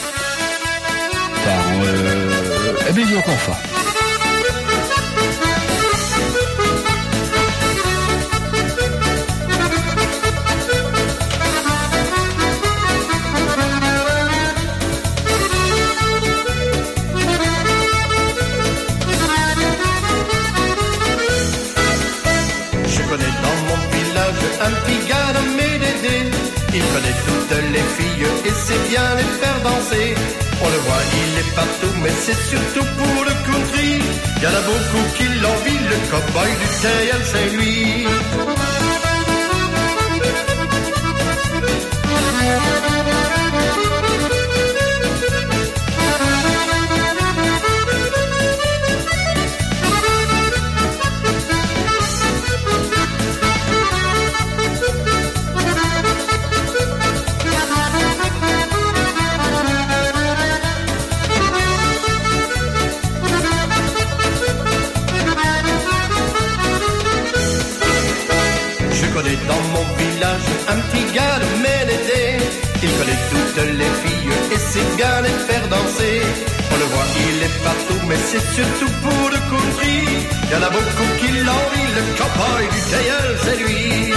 par Emilio Corfa. Je connais dans mon village un petit gars nommé Dédé. Il connaît toutes les filles et sait bien les faire danser. On le voit, il est partout, mais c'est surtout pour le country. Il y en a beaucoup qui l'envient, le cow-boy du TL, c'est lui. Dans mon village, un petit gars de Ménédé. Il connaît toutes les filles et sait bien les faire danser. On le voit, il est partout, mais c'est surtout pour le country. Il y en a beaucoup qui l'envient, le cowboy du TL, c'est lui.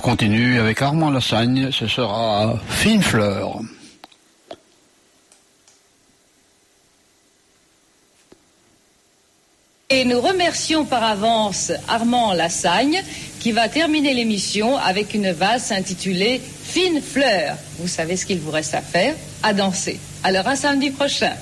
continue avec Armand Lassagne, ce sera Fine Fleur. Et nous remercions par avance Armand Lassagne qui va terminer l'émission avec une valse intitulée Fine Fleur. Vous savez ce qu'il vous reste à faire? À danser. Alors à samedi prochain.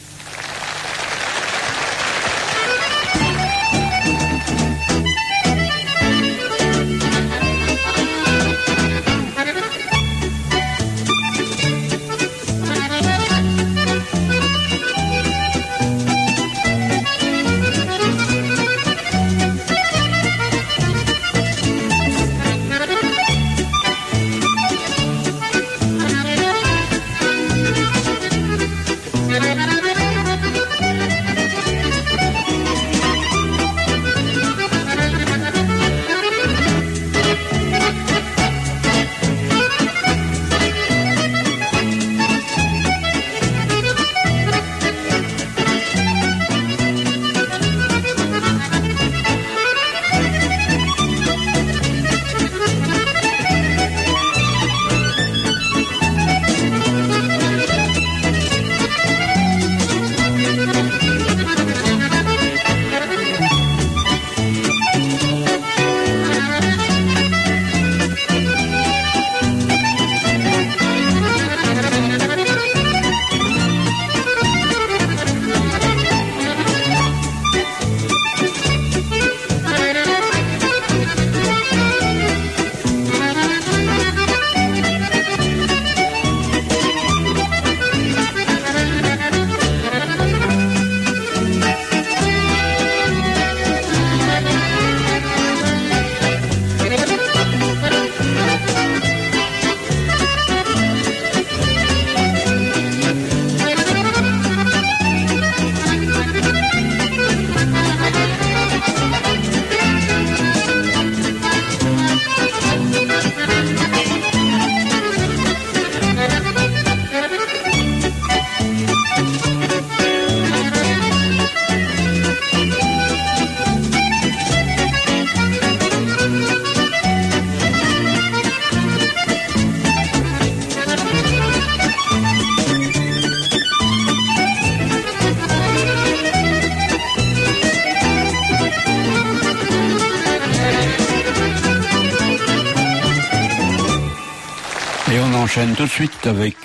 Tout de suite avec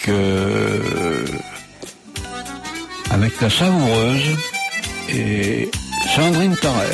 la savoureuse et Sandrine Tarrer.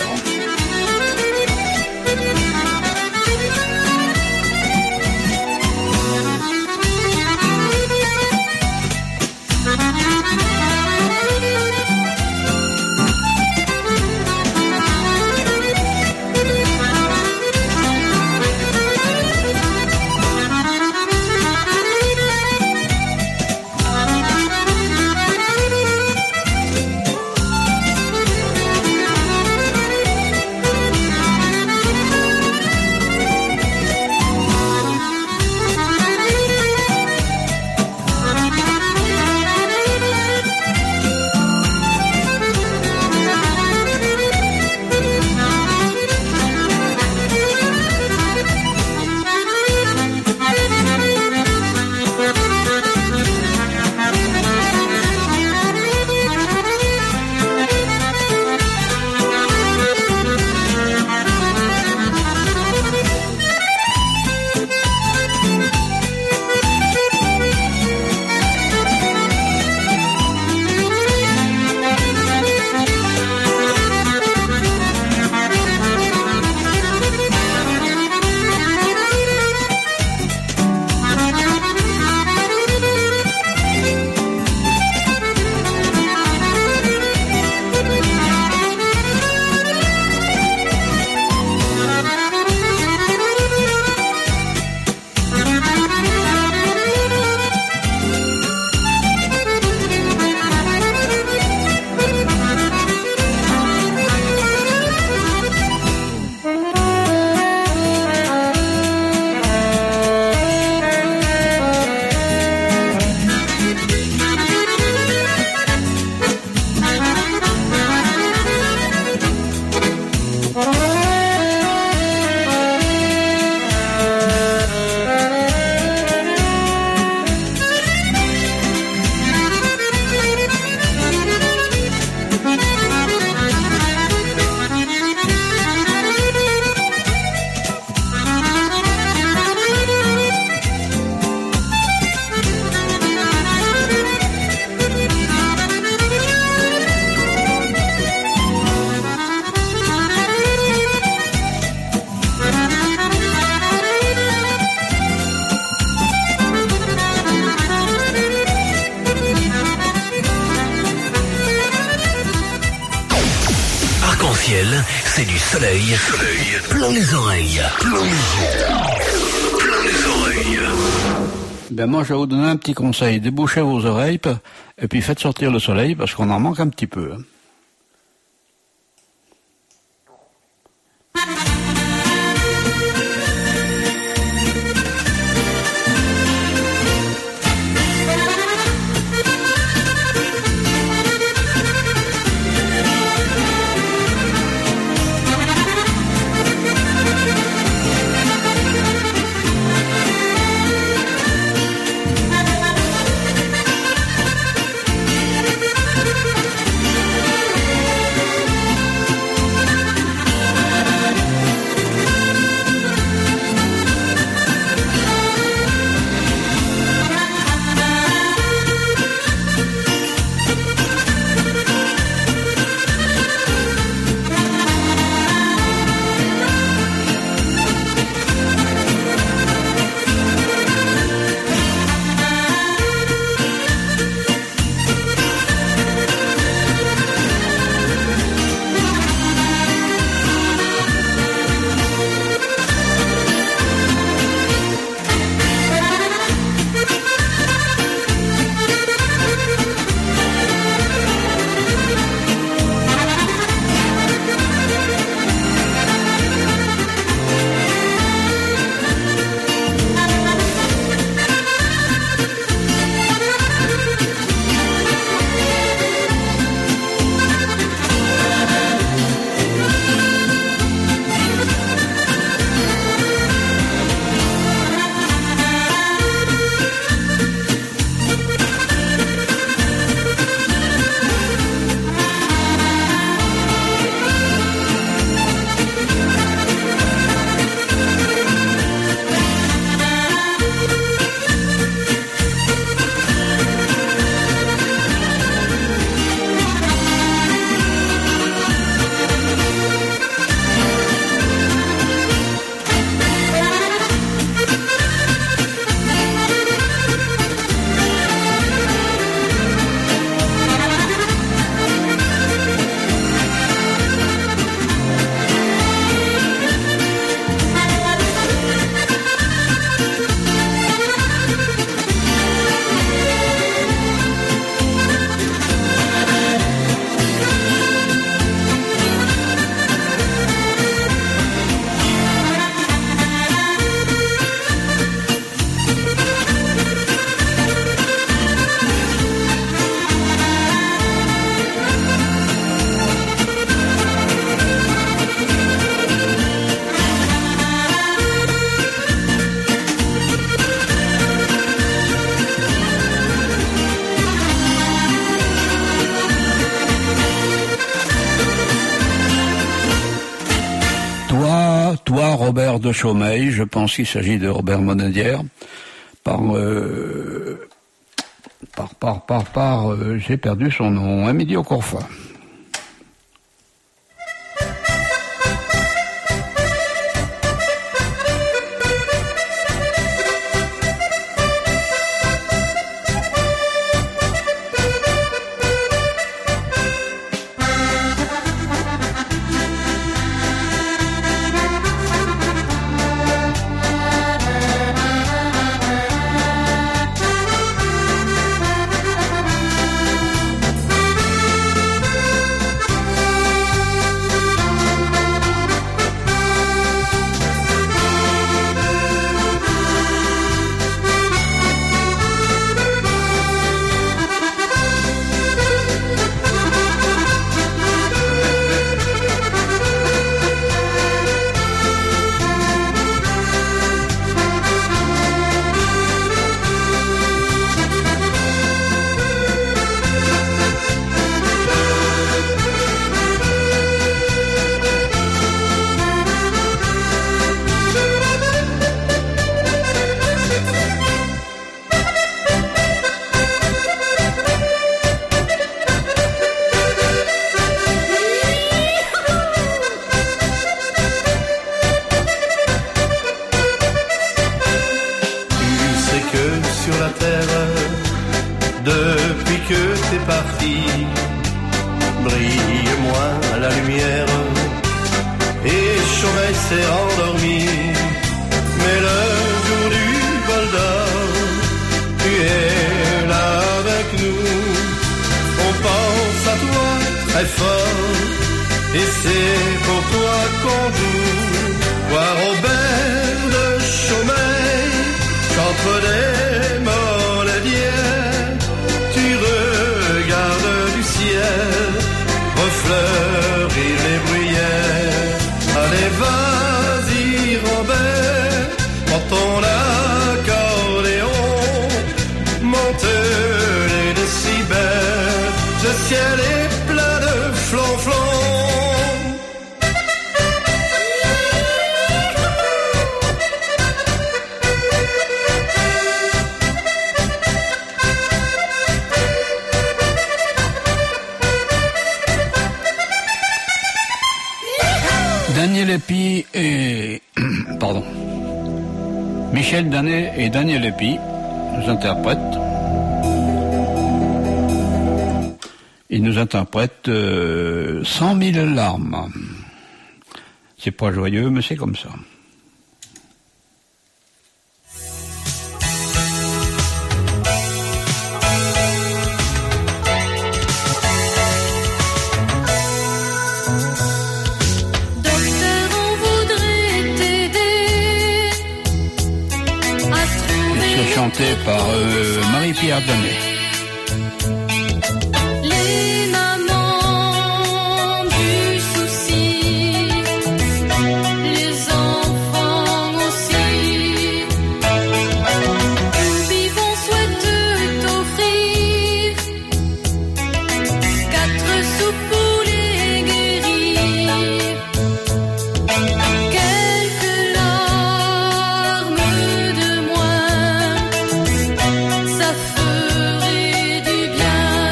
ciel, c'est du soleil. Plein les oreilles. Plein les oreilles. Ben moi, je vais vous donner un petit conseil. Débouchez vos oreilles et puis faites sortir le soleil parce qu'on en manque un petit peu. Robert de Chaumeil, je pense qu'il s'agit de Robert Monadière, j'ai perdu son nom, Emilio Corfa. Depuis que t'es parti, brille moins la lumière et Chaumeil s'est endormi. Mais le jour du bol d'or, tu es là avec nous. On pense à toi très fort, et c'est pour toi qu'on joue. Toi Robert de Chaumeil, qu'entre des molledières, tu regardes du ciel refleurir les bruyères. Allez, vas-y Robert, prends ton accordéon, monte les décibels, le ciel est plein de flonflons. Daniel Epi et Michel Danet et Daniel Epi nous interprètent. Ils nous interprètent 100 000 larmes. C'est pas joyeux, mais c'est comme ça. Chanté par Marie-Pierre Danet. Les mamans du souci, les enfants aussi, nous vivons souhaitent t'offrir 4 sous pour les guérir. Quelques larmes de moins, ça ferait du bien.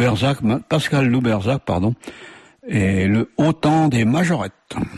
Pascal Louberzac, et le Haut temps des majorettes.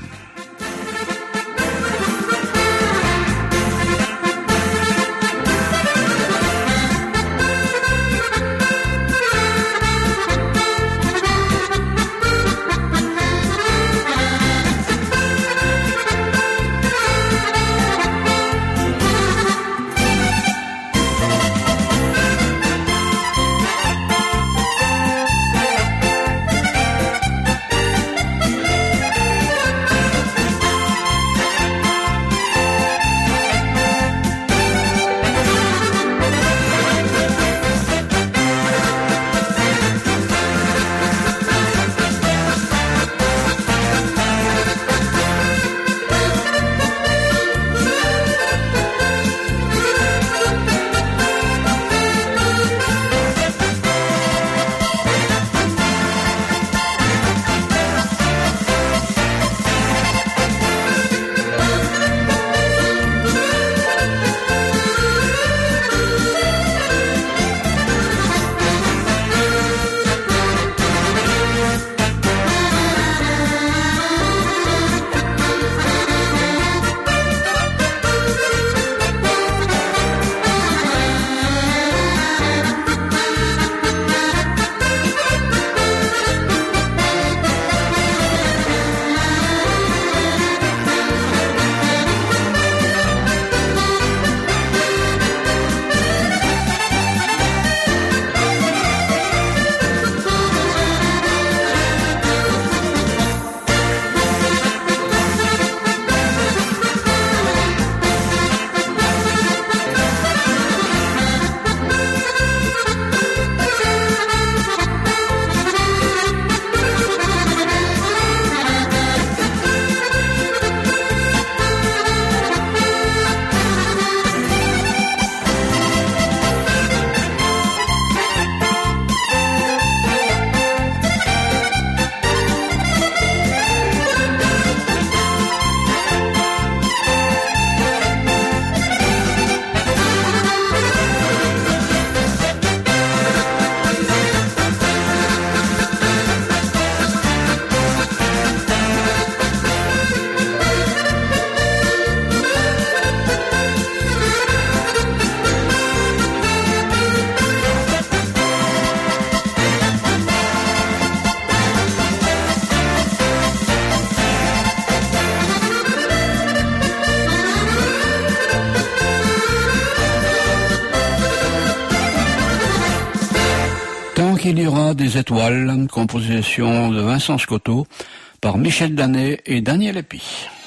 Il y aura des étoiles, composition de Vincent Scotto par Michel Danet et Daniel Epi.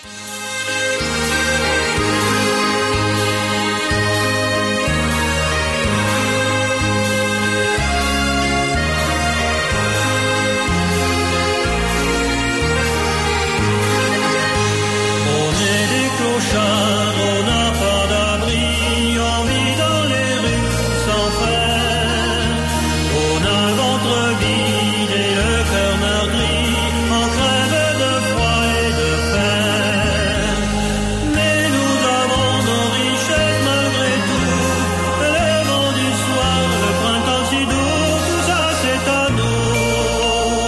On est des clochards, on n'a pas d'abri, on vit dans les rues sans faire. On a le ventre vide et le cœur meurtri, on crève de froid et de faim. Mais nous avons nos richesses malgré tout, le vent du soir, le printemps si doux, tout ça c'est à nous.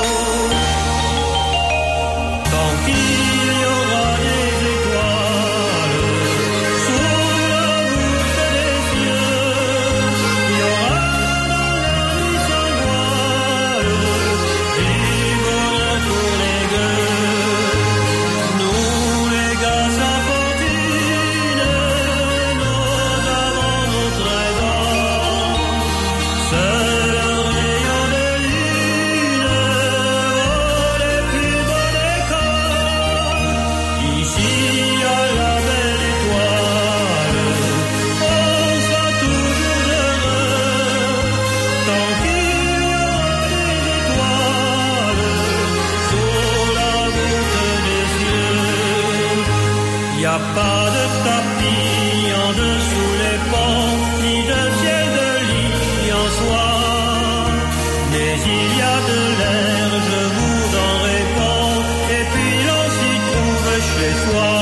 Tant qu'il y aura des étoiles sous la voûte des cieux, il y aura dans la nuit sans voile du bonheur pour les gueux. Nous les gars sans fortune, nous avons nos trésors. Seul un rayon de lune vaut les plus beaux décors. Ici à la belle étoile, on sera toujours heureux. Tant qu'il y aura des étoiles sur la voûte des cieux. Y a pas de tapis en dessous les ponts, ni de ciel de lit en soie. Mais il y a de l'air, je vous en réponds, et puis l'on s'y trouve chez soi.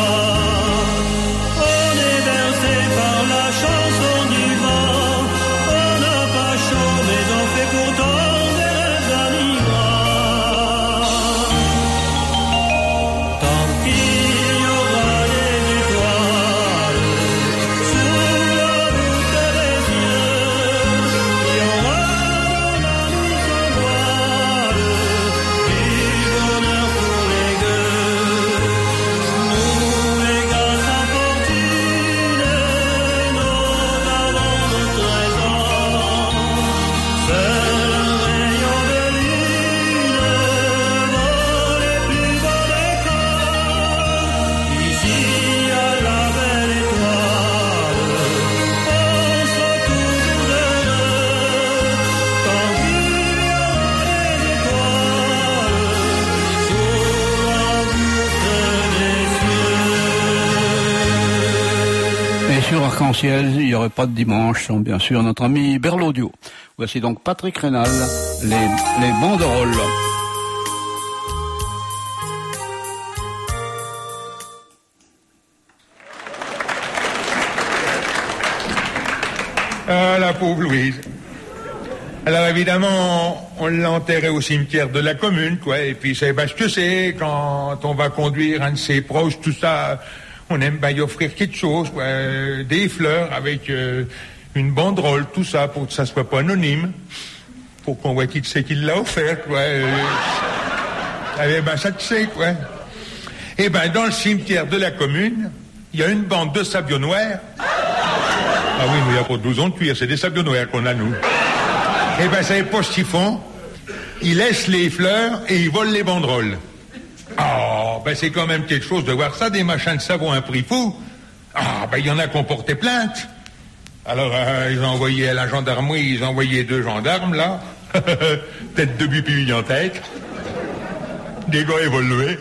On est bercé par la chanson du vent, on n'a pas chaud, mais on fait pourtant des rêves arc-en-ciel, il n'y aurait pas de dimanche, sans bien sûr notre ami Berlaudio. Voici donc Patrick Rénal, les banderoles. Ah, la pauvre Louise. Alors évidemment, on l'a enterrée au cimetière de la commune, quoi. Et puis c'est parce que c'est quand on va conduire un de ses proches, tout ça, on aime bien y offrir quelque chose, quoi. Des fleurs avec une banderole, tout ça, pour que ça soit pas anonyme, pour qu'on voit qui c'est qui l'a offert, quoi. Eh ben ça tu sais, quoi. Eh ben dans le cimetière de la commune, il y a une bande de sabiaux noirs. Ah oui, mais il n'y a pas de blousons de cuir, c'est des sabiaux noirs qu'on a, nous. Eh ben, savez pas ce qu'ils font? Ils laissent les fleurs et ils volent les banderoles. Oh, ben c'est quand même quelque chose de voir ça, des machins de savon à un prix fou. Ah, ben il y en a qui ont porté plainte. Alors, ils ont envoyé à la gendarmerie, ils ont envoyé 2 gendarmes, là. Tête de bupille en tête. Des gars évolués.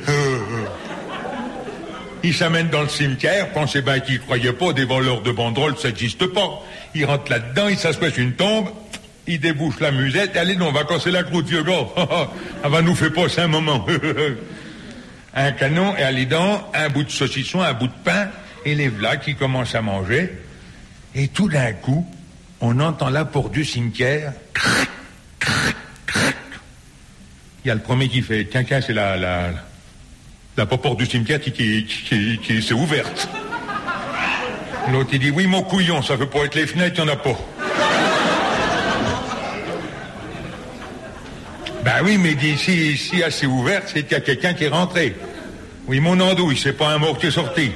Ils s'amènent dans le cimetière, pensez bien qu'ils croyaient pas, des voleurs de banderoles, ça n'existe pas. Ils rentrent là-dedans, ils s'assoient sur une tombe, ils débouchent la musette, allez non, on va casser la croûte, vieux gars. Elle va nous faire passer un moment. Un canon, et allez donc, un bout de saucisson, un bout de pain, et les v'là qui commencent à manger. Et tout d'un coup, on entend la porte du cimetière. Crac, crac, crac. Il y a le premier qui fait, tiens, c'est la porte du cimetière qui s'est ouverte. L'autre, il dit, oui, mon couillon, ça veut pas être les fenêtres, il n'y en a pas. Ben oui, mais si elle s'est ouverte, c'est qu'il y a quelqu'un qui est rentré. Oui, mon andouille, c'est pas un mort qui est sorti.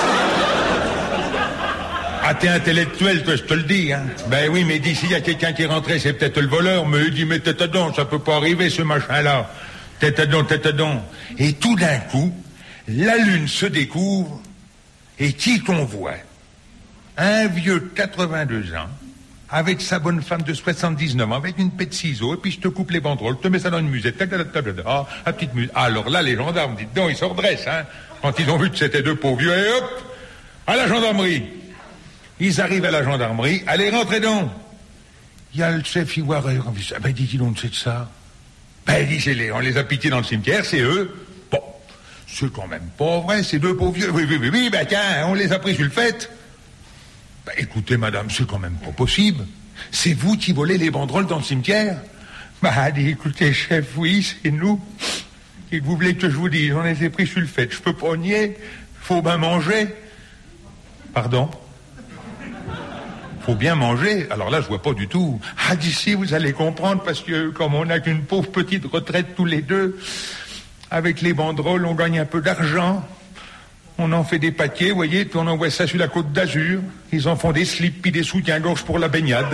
Ah, t'es intellectuel, toi, je te le dis, hein. Ben oui, mais d'ici, il y a quelqu'un qui est rentré, c'est peut-être le voleur, mais il dit, mais tête donc, ça peut pas arriver, ce machin-là. Tête donc. Et tout d'un coup, la lune se découvre, et qui qu'on voit? Un vieux de 82 ans, avec sa bonne femme de 79 ans, avec une paix de ciseaux, et puis je te coupe les banderoles, je te mets ça dans une musette, ah, la petite musette. Alors là, les gendarmes, dites donc, ils se redressent, hein, quand ils ont vu que c'était 2 pauvres vieux, et hop, à la gendarmerie. Ils arrivent à la gendarmerie, allez, rentrez donc. Il y a le chef Ivoire, ben dit-il, on sait de ça. Ben, on les a piqués dans le cimetière, c'est eux. Bon, c'est quand même pas vrai, c'est 2 pauvres vieux. Oui, ben tiens, on les a pris sur le fait. Ben, écoutez, madame, c'est quand même pas possible. C'est vous qui volez les banderoles dans le cimetière? Ben, écoutez, chef, oui, c'est nous. Et vous voulez que je vous dise, on les a pris sur le fait. Je peux pas nier, faut bien manger. Pardon? Faut bien manger. Alors là, je vois pas du tout. Ah, d'ici, vous allez comprendre, parce que comme on n'a qu'une pauvre petite retraite tous les deux, avec les banderoles, on gagne un peu d'argent. On en fait des paquets, vous voyez, puis on envoie ça sur la Côte d'Azur. Ils en font des slips puis des soutiens-gorge pour la baignade.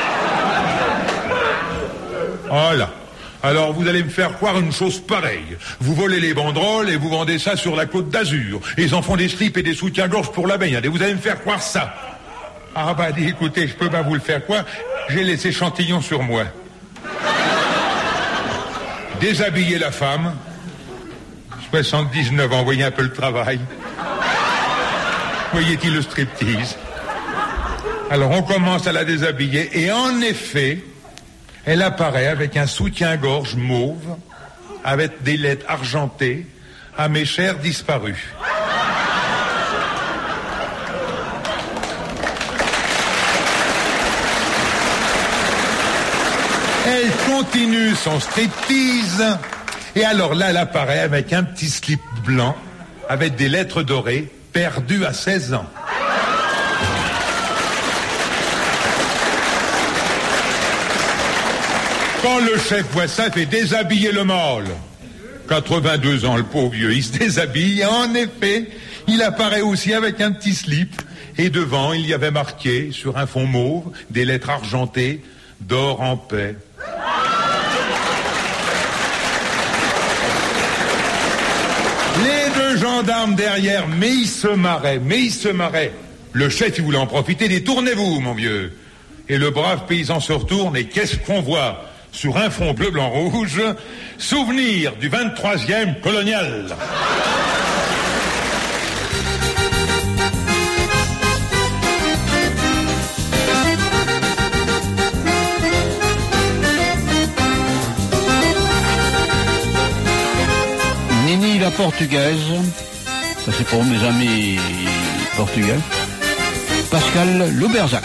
Voilà. Alors, vous allez me faire croire une chose pareille. Vous volez les banderoles et vous vendez ça sur la Côte d'Azur. Ils en font des slips et des soutiens-gorge pour la baignade. Et vous allez me faire croire ça. Ah bah écoutez, je peux pas vous le faire quoi? J'ai les échantillons sur moi. Déshabiller la femme. 79 ans, voyez un peu le travail. Voyez-t-il le striptease? Alors on commence à la déshabiller et en effet, elle apparaît avec un soutien-gorge mauve, avec des lettres argentées, à mes chers disparus. Elle continue son striptease, et alors là, elle apparaît avec un petit slip blanc, avec des lettres dorées, perdu à 16 ans. Quand le chef voit ça, il fait déshabiller le mâle. 82 ans, le pauvre vieux, il se déshabille, et en effet, il apparaît aussi avec un petit slip, et devant, il y avait marqué, sur un fond mauve, des lettres argentées, dors en paix. Les 2 gendarmes derrière, mais ils se marraient. Le chef, il voulait en profiter, détournez-vous, mon vieux. Et le brave paysan se retourne, et qu'est-ce qu'on voit? Sur un fond bleu, blanc, rouge, souvenir du 23e colonial. Nini la portugaise, ça c'est pour mes amis portugais. Pascal Louberzac.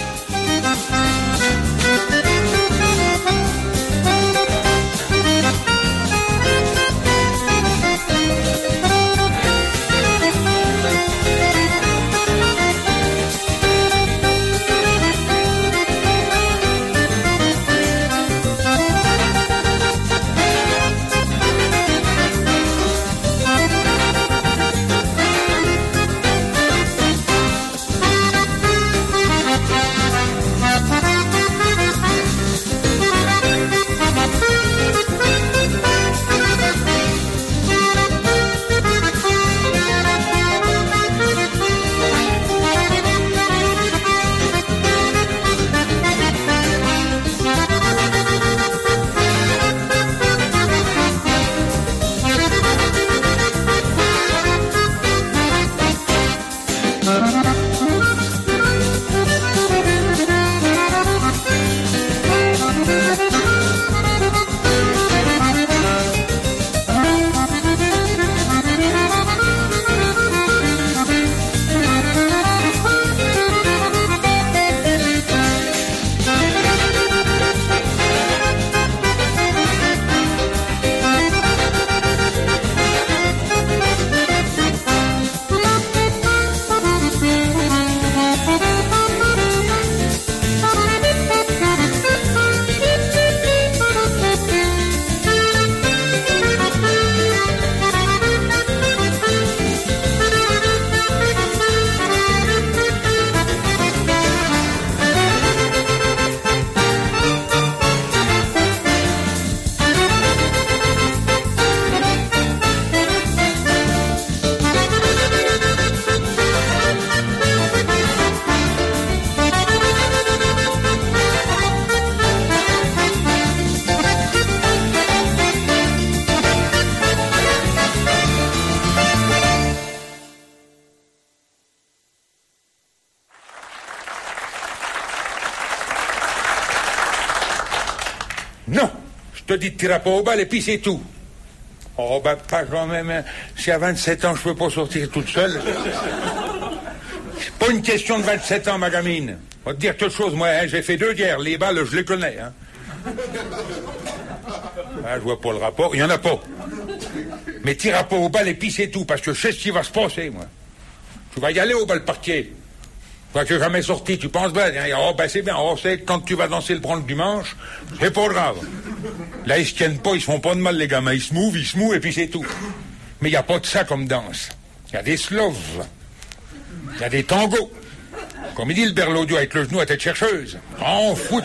Non, je te dis de tirer pas au bal et puis c'est tout. Oh, ben pas quand même, hein. Si à 27 ans je peux pas sortir toute seule. C'est pas une question de 27 ans, ma gamine. On va te dire quelque chose, moi, hein, j'ai fait 2 guerres, les balles, je les connais, hein. Ah, je vois pas le rapport, il y en a pas. Mais tire pas au bal et puis c'est tout, parce que je sais ce qui va se passer, moi. Tu vas y aller au bal parquet. Toi qui n'es jamais sorti, tu penses bien, hein, oh ben c'est bien, oh c'est quand tu vas danser le branle du manche, c'est pas grave. Là ils se tiennent pas, ils se font pas de mal les gamins, ils se mouent et puis c'est tout. Mais il n'y a pas de ça comme danse. Il y a des sloves, il y a des tangos. Comme il dit le berlaudio avec le genou à tête chercheuse. T'en fout,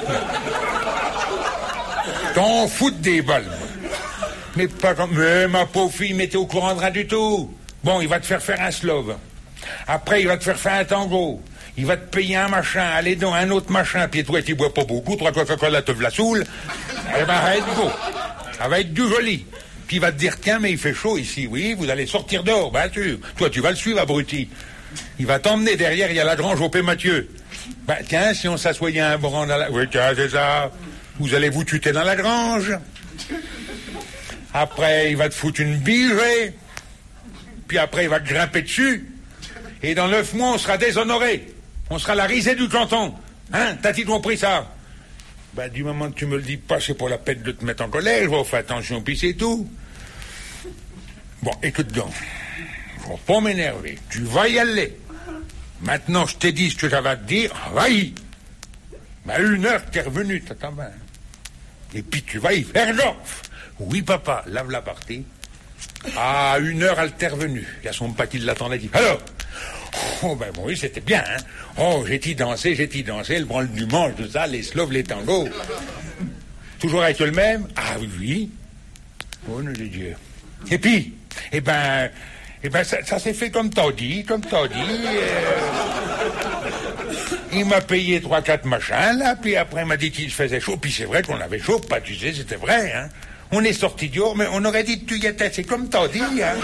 t'en fout des balles. Mais pas comme, mais ma pauvre fille, mais t'es au courant de rien du tout. Bon, il va te faire un slove. Après, il va te faire un tango. Il va te payer un machin, allez donc un autre machin, puis toi tu bois pas beaucoup, 3 Coca-Cola te la saoule, eh ben ça va être beau, ça va être du joli. Puis il va te dire, tiens mais il fait chaud ici, oui, vous allez sortir dehors, bien sûr, toi tu vas le suivre abruti. Il va t'emmener derrière, il y a la grange au P. Mathieu. Ben tiens, si on s'assoyait un brin dans la... Oui tiens, c'est ça, vous allez vous tuter dans la grange. Après il va te foutre une bigée, puis après il va te grimper dessus, et dans 9 mois on sera déshonoré. On sera la risée du canton. Hein? T'as-tu compris ça? Ben, du moment que tu me le dis pas, c'est pas la peine de te mettre en colère. Je vais faire attention, puis c'est tout. Bon, écoute donc. Faut pas m'énerver. Tu vas y aller. Maintenant, je t'ai dit ce que j'avais à te dire. Va-y. Ben, 1 heure, t'es revenu, t'attends bien. Et puis, tu vas y faire gaffe. Oui, papa, lave la partie. À 1 heure, elle t'est revenue. Il y a son papa qui l'attendait, dit. Alors? Oh, ben oui, c'était bien, hein. Oh, j'ai-t'y dansé, le branle du manche, tout ça, les sloves, les tangos. Toujours avec le même? Ah oui. Oh, nom de Dieu. Et puis, eh ben, ça s'est fait comme t'as dit. Il m'a payé 3-4 machins, là, puis après, il m'a dit qu'il faisait chaud, puis c'est vrai qu'on avait chaud, pas, tu sais, c'était vrai, hein. On est sorti dehors, mais on aurait dit que tu y étais, c'est comme t'as dit, hein.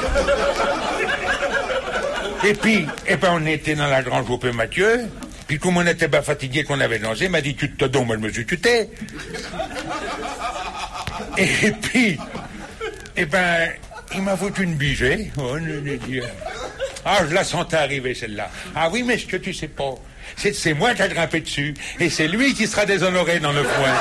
Et puis, on était dans la grange au P. Mathieu, puis comme on était pas fatigué qu'on avait dansé, il m'a dit, tu te donnes, moi je me suis tuté. Et puis, Il m'a foutu une bigée. Oh, Dieu. Ah, je la sentais arriver, celle-là. Ah oui, mais ce que tu sais pas, c'est moi qui ai grimpé dessus. Et c'est lui qui sera déshonoré dans le foin.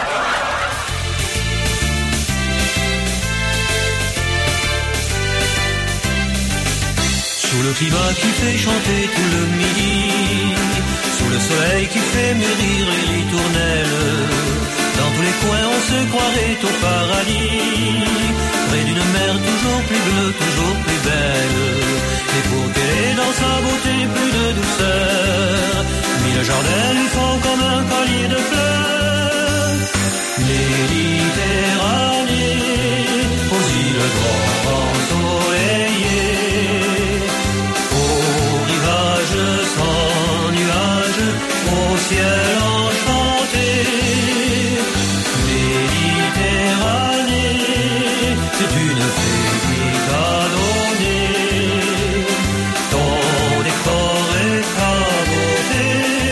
Sous le climat qui fait chanter tout le midi, sous le soleil qui fait mûrir les ritournelles, dans tous les coins on se croirait au paradis, près d'une mer toujours plus bleue, toujours plus belle, et pour qu'elle ait dans sa beauté plus de douceur, mille jardins lui font comme un collier de fleurs. Méditerranée, aux îles grands ensoleillées, sans nuages, au ciel enchanté. Méditerranée, c'est une fée qui t'a donné ton décor et ta beauté.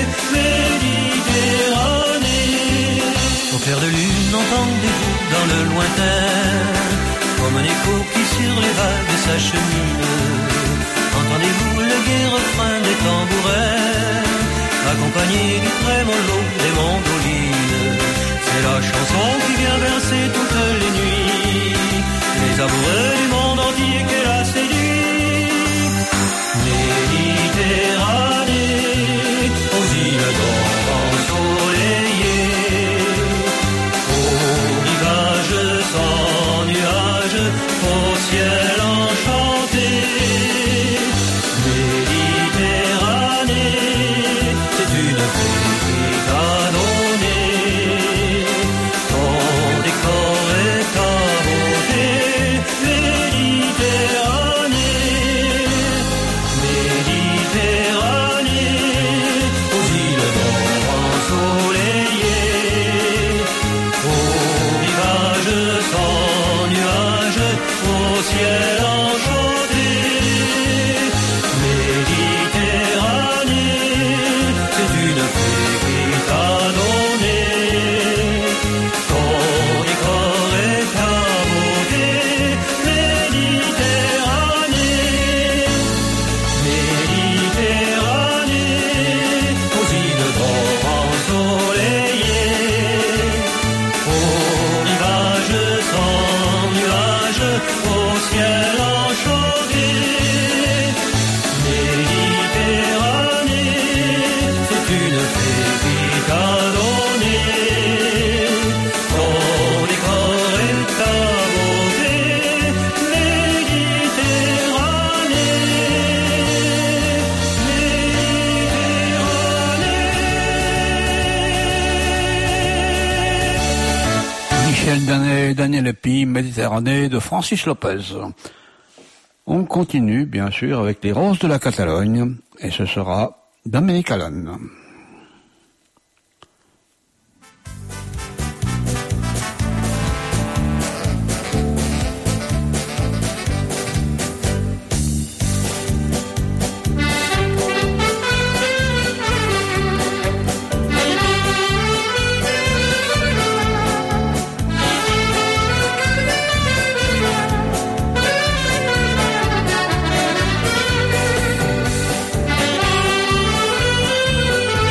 Méditerranée, au clair de lune, entendez-vous dans le lointain, comme un écho qui sur les vagues s'achemine. Entendez-vous le gai refrain des tambourins, accompagné du trémolo des mandolines. C'est la chanson qui vient bercer toutes les nuits les amoureux du monde entier qu'elle a séduit. Méditerranée, aux îles d'or ensoleillées, aux rivages sans nuages, au ciel enchanté. Daniel Epi, Méditerranée de Francis Lopez. On continue bien sûr avec les Roses de la Catalogne et ce sera Dominique Allen. Thank you.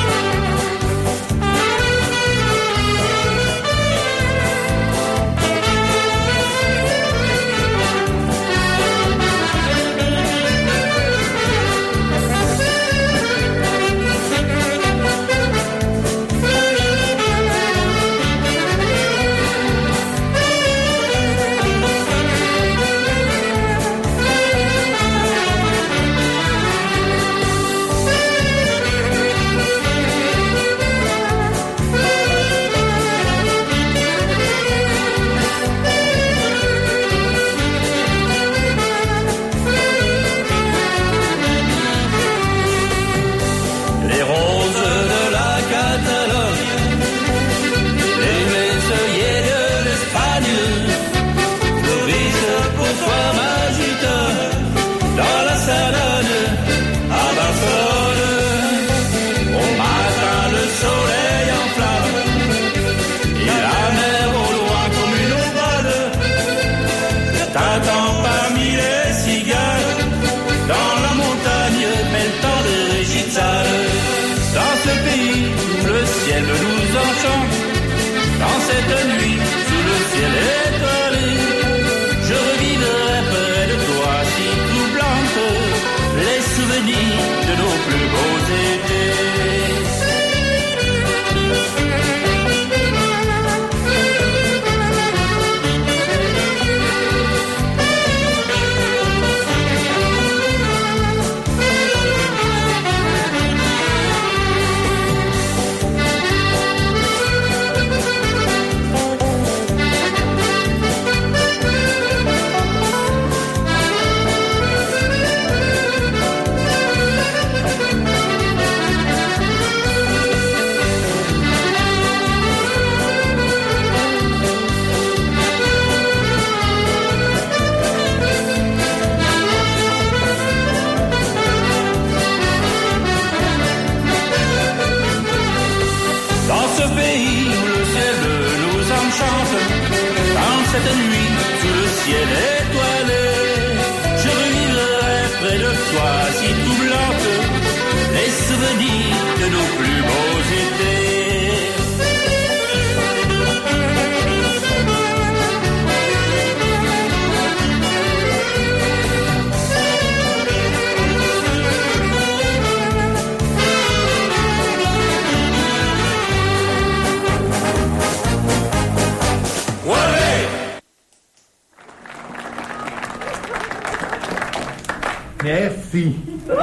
Merci.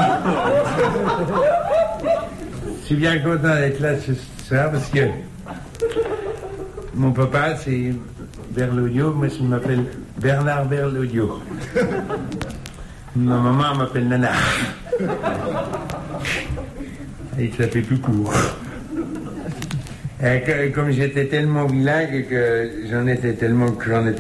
Je suis bien content d'être là ce soir parce que mon papa, c'est Berlioz, moi je m'appelle Bernard Berlioz. Ma maman m'appelle Nana. Et ça fait plus court. Comme j'étais tellement bilingue que j'en étais tellement,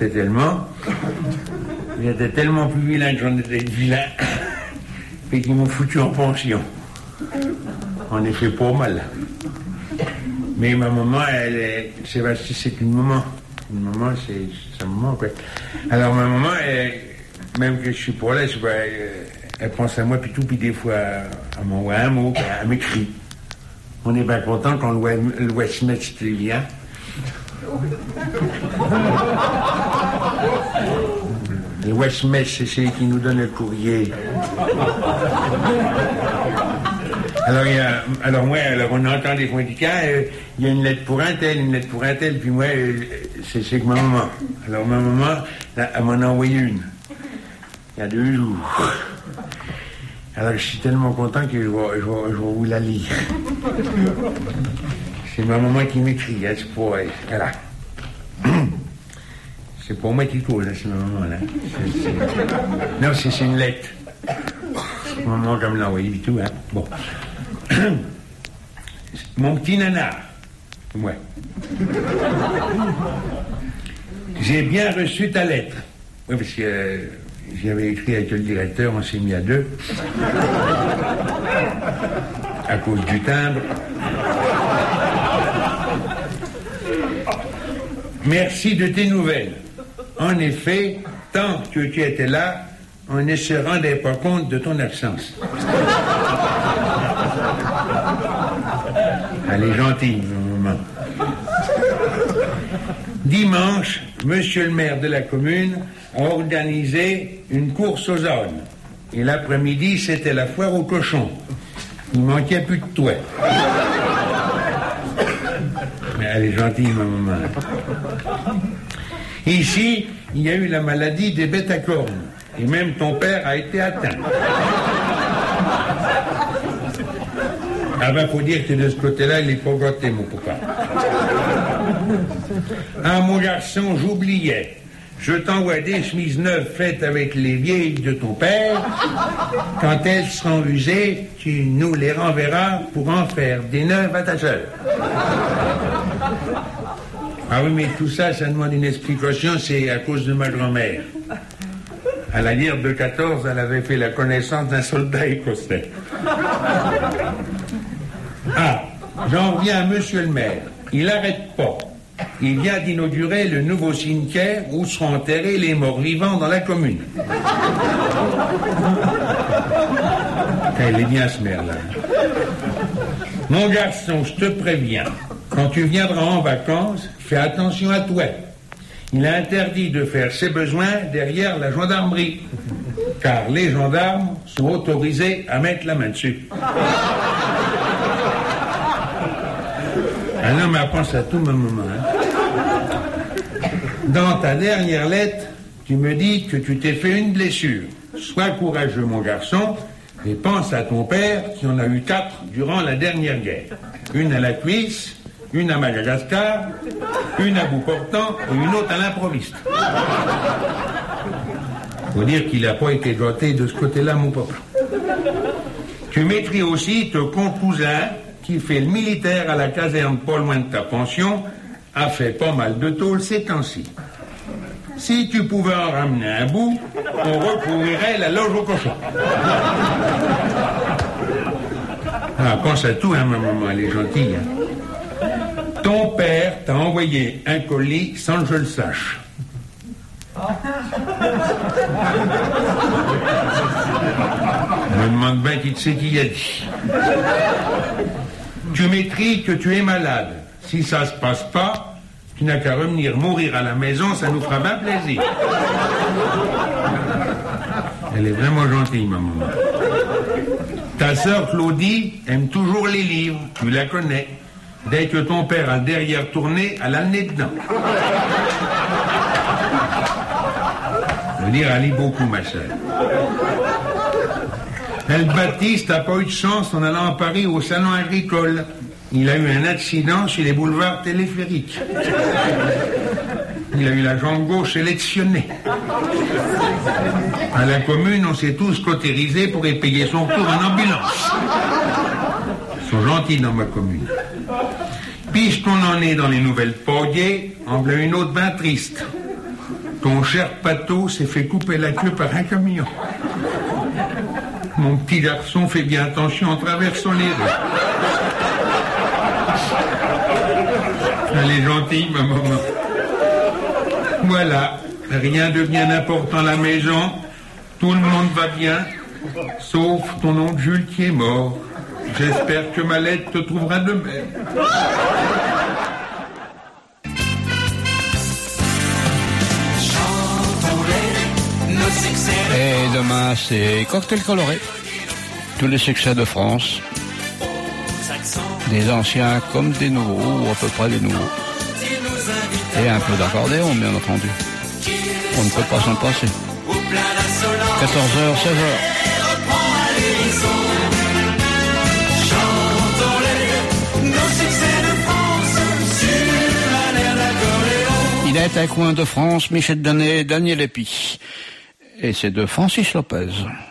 j'étais tellement plus vilain que j'en étais vilain, et qu'ils m'ont foutu en pension. En effet, pas mal. Mais ma maman, Sébastien, c'est une maman. Une maman, c'est sa maman, quoi. Alors ma maman, même que je suis pas là, elle pense à moi, puis des fois, elle m'envoie un mot, elle m'écrit. On est bien content quand le Westminster vient. Le Westminster, c'est celui qui nous donne le courrier. Alors on entend des fois, il y a une lettre pour un tel, puis moi, c'est que ma maman. Alors ma maman, elle m'en a envoyé une, il y a 2 jours. Alors je suis tellement content que je vais vous la lire. C'est ma maman qui m'écrit, hein, c'est pour elle. Voilà. C'est pour moi qui cause, hein, c'est ma maman, là. Non, c'est une lettre. Maman comme l'a envoyé et tout, hein. Bon. Mon petit nanar, ouais. J'ai bien reçu ta lettre. Oui, parce que j'avais écrit avec le directeur, on s'est mis à 2. À cause du timbre. Merci de tes nouvelles. En effet, tant que tu étais là, on ne se rendait pas compte de ton absence. Elle est gentille, maman. Dimanche, monsieur le maire de la commune a organisé une course aux ânes. Et l'après-midi, c'était la foire aux cochons. Il manquait plus de toi. Mais elle est gentille, ma maman. Ici, il y a eu la maladie des bêtes à cornes. Et même ton père a été atteint. Ah ben, faut dire que de ce côté-là, il est pas gâté, mon papa. Ah, mon garçon, j'oubliais. Je t'envoie des chemises neuves faites avec les vieilles de ton père. Quand elles seront usées, tu nous les renverras pour en faire des neuves à ta sœur. Ah oui, mais tout ça, ça demande une explication, c'est à cause de ma grand-mère. À la guerre de 14, elle avait fait la connaissance d'un soldat écossais. Ah, j'en reviens à monsieur le maire. Il n'arrête pas. Il vient d'inaugurer le nouveau cimetière où seront enterrés les morts vivants dans la commune. Elle est bien, ce maire-là. Mon garçon, je te préviens, quand tu viendras en vacances, fais attention à toi. Il a interdit de faire ses besoins derrière la gendarmerie, car les gendarmes sont autorisés à mettre la main dessus. Ah non, mais pense à tout, ma maman. Hein. Dans ta dernière lettre, tu me dis que tu t'es fait une blessure. Sois courageux, mon garçon, et pense à ton père qui en a eu 4 durant la dernière guerre. Une à la cuisse, une à Madagascar, une à bout portant et une autre à l'improviste. Faut dire qu'il n'a pas été gâté de ce côté-là, mon papa. Tu m'écris aussi ton cousin qui fait le militaire à la caserne pas loin de ta pension, a fait pas mal de tôle ces temps-ci. Si tu pouvais en ramener un bout, on recouvrirait la loge au cochon. Ah, pense à tout, hein, ma maman, elle est gentille. Hein. Ton père t'a envoyé un colis sans que je le sache. Je me demande bien qui sait qui a dit. Tu m'écris que tu es malade. Si ça se passe pas, tu n'as qu'à revenir mourir à la maison, ça nous fera bien plaisir. Elle est vraiment gentille, ma maman. Ta sœur Claudie aime toujours les livres, tu la connais. Dès que ton père a le derrière tourné, elle a le nez dedans. Je veux dire, elle lit beaucoup, ma sœur. El Baptiste n'a pas eu de chance en allant à Paris au salon agricole. Il a eu un accident sur les boulevards téléphériques. Il a eu la jambe gauche sélectionnée. À la commune, on s'est tous cautérisés pour y payer son tour en ambulance. Ils sont gentils dans ma commune. Puisqu'on en est dans les nouvelles podiers, en voilà une autre bien triste. Ton cher Pato s'est fait couper la queue par un camion. Mon petit garçon fait bien attention en traversant les rues. Elle est gentille, ma maman. Voilà, rien de bien important à la maison. Tout le monde va bien, sauf ton oncle Jules qui est mort. J'espère que ma lettre te trouvera de même. Et demain, c'est Cocktail Coloré. Tous les succès de France. Des anciens comme des nouveaux, ou à peu près des nouveaux. Et un peu d'accordéon, bien entendu. On ne peut pas s'en passer. 14h, 16h. Il est un coin de France, Michel Danet, Daniel Epi. Et c'est de Francis Lopez.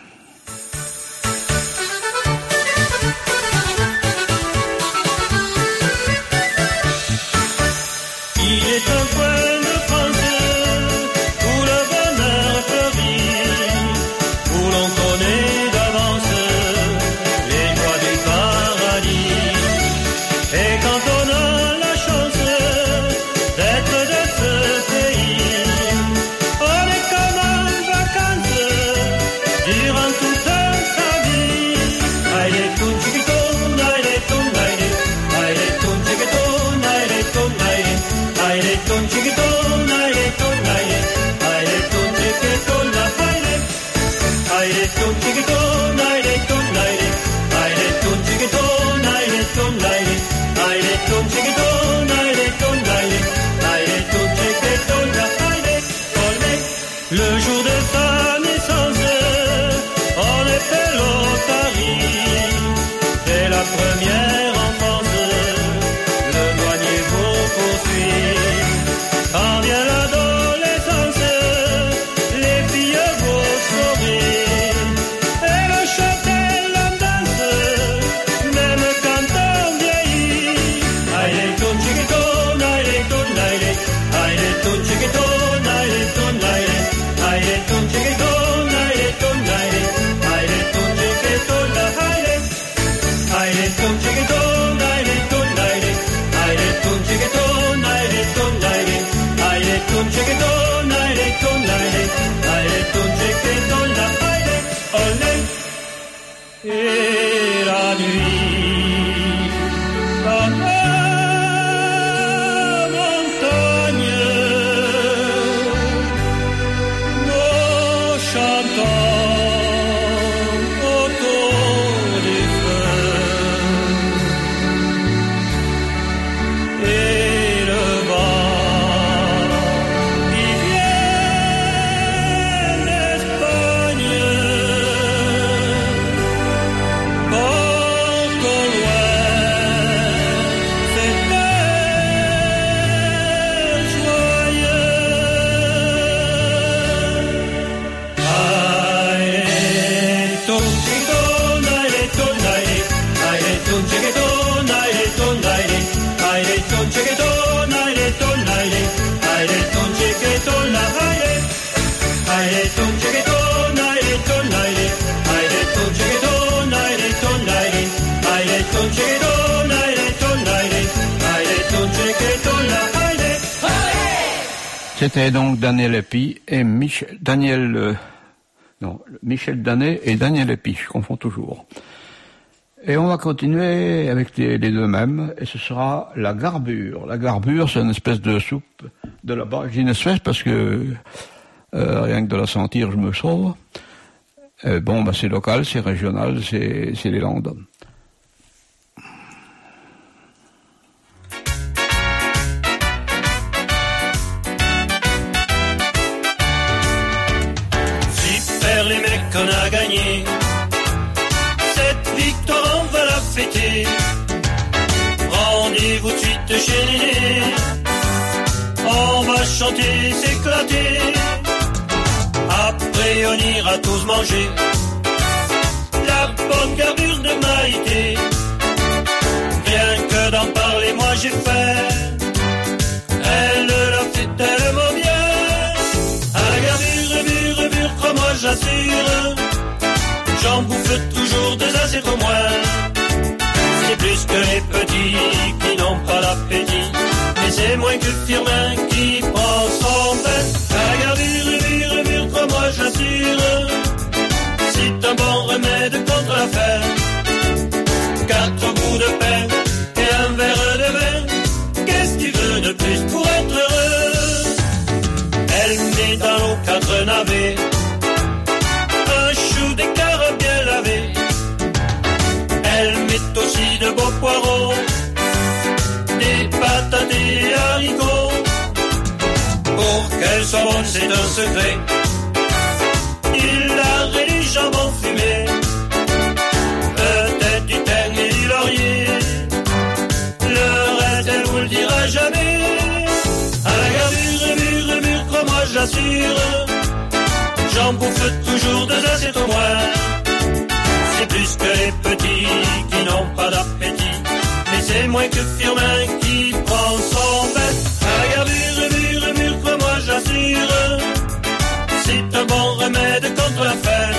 Il est un coin de France où le bonheur fleurit, où l'on connaît d'avance les joies du paradis. Et quand on a la chance d'être de ce pays, on est comme en vacances durant toute sa vie. Aïe, tout chiquito, aïe, tout, aïe, tout chiquito, aïe, tout, aïe. Aire ton chiquitón, aire ton aire, aire ton chiquitón, aire, aire ton chiquitón, aire ton aire, aire ton chiquitón, aire ton aire, aire ton chiquitón, aire ton aire, aire ton chiquitón, aire, olé. Le jour de sa naissance, on est fait l'otarie, dès la première enfance, le douanier vous poursuit. Quand vient l'adolescence, les filles vont sourire. Et le châtel en danse, même quand on vieillit. Aïe, ton chiquitón, aïe, ton aïe, aïe, ton chiquitón, aïe, ton aïe, aïe, ton chiquitón, aïe, ton aïe, aïe, ton chiquitón, aïe, aïe, ton chiquitón, aïe, ton aïe, aïe, ton chiquitón, aïe, ton aïe. Aire ton chiquitón, aire ton aire, aire ton chiquitón, aire, olé. Et la nuit, dans la montagne, nous chantons autour du feu. Et le vent C'était donc Daniel Epi et Michel Danet et Daniel Epi, je confonds toujours. Et on va continuer avec les deux mêmes, et ce sera la garbure. La garbure, c'est une espèce de soupe de là-bas. Je dis une espèce parce que rien que de la sentir, je me sauve. Bon, c'est local, c'est régional, c'est les Landes. Super les mecs qu'on a gagné, fêter. Rendez-vous de suite chez Néné. On va chanter, s'éclater. Après on ira tous manger la bonne garbure de Maïté. Rien que d'en parler, moi j'ai faim. Elle l'a fait tellement bien. À la garbure, crois-moi j'assure. J'en bouffe toujours 2 assiettes au moins. C'est plus que les petits qui n'ont pas l'appétit. Mais c'est moins que Firmin qui prend son pain. À la garbure, crois-moi j'assure. C'est un bon remède contre la faim. 4 bouts de pain et un verre de vin. Qu'est-ce qu'il veut de plus pour être heureux? Elle met dans l'eau 4 navets, un chou d'écart bien lavé. Elle met aussi de beaux poireaux, des patates et des haricots. Pour qu'elle soit bonne, c'est un secret. Il la rédige jambon fumé, peut-être du thym et du laurier. Le reste, elle vous le dira jamais. À la garbure, crois-moi j'assure. J'en bouffe toujours 2 assiettes au moins. C'est plus que les petits qui n'ont pas d'appétit. Mais c'est moins que Firmin qui prend son bain. À la garbure, crois-moi j'assure. C'est un bon remède contre la faim.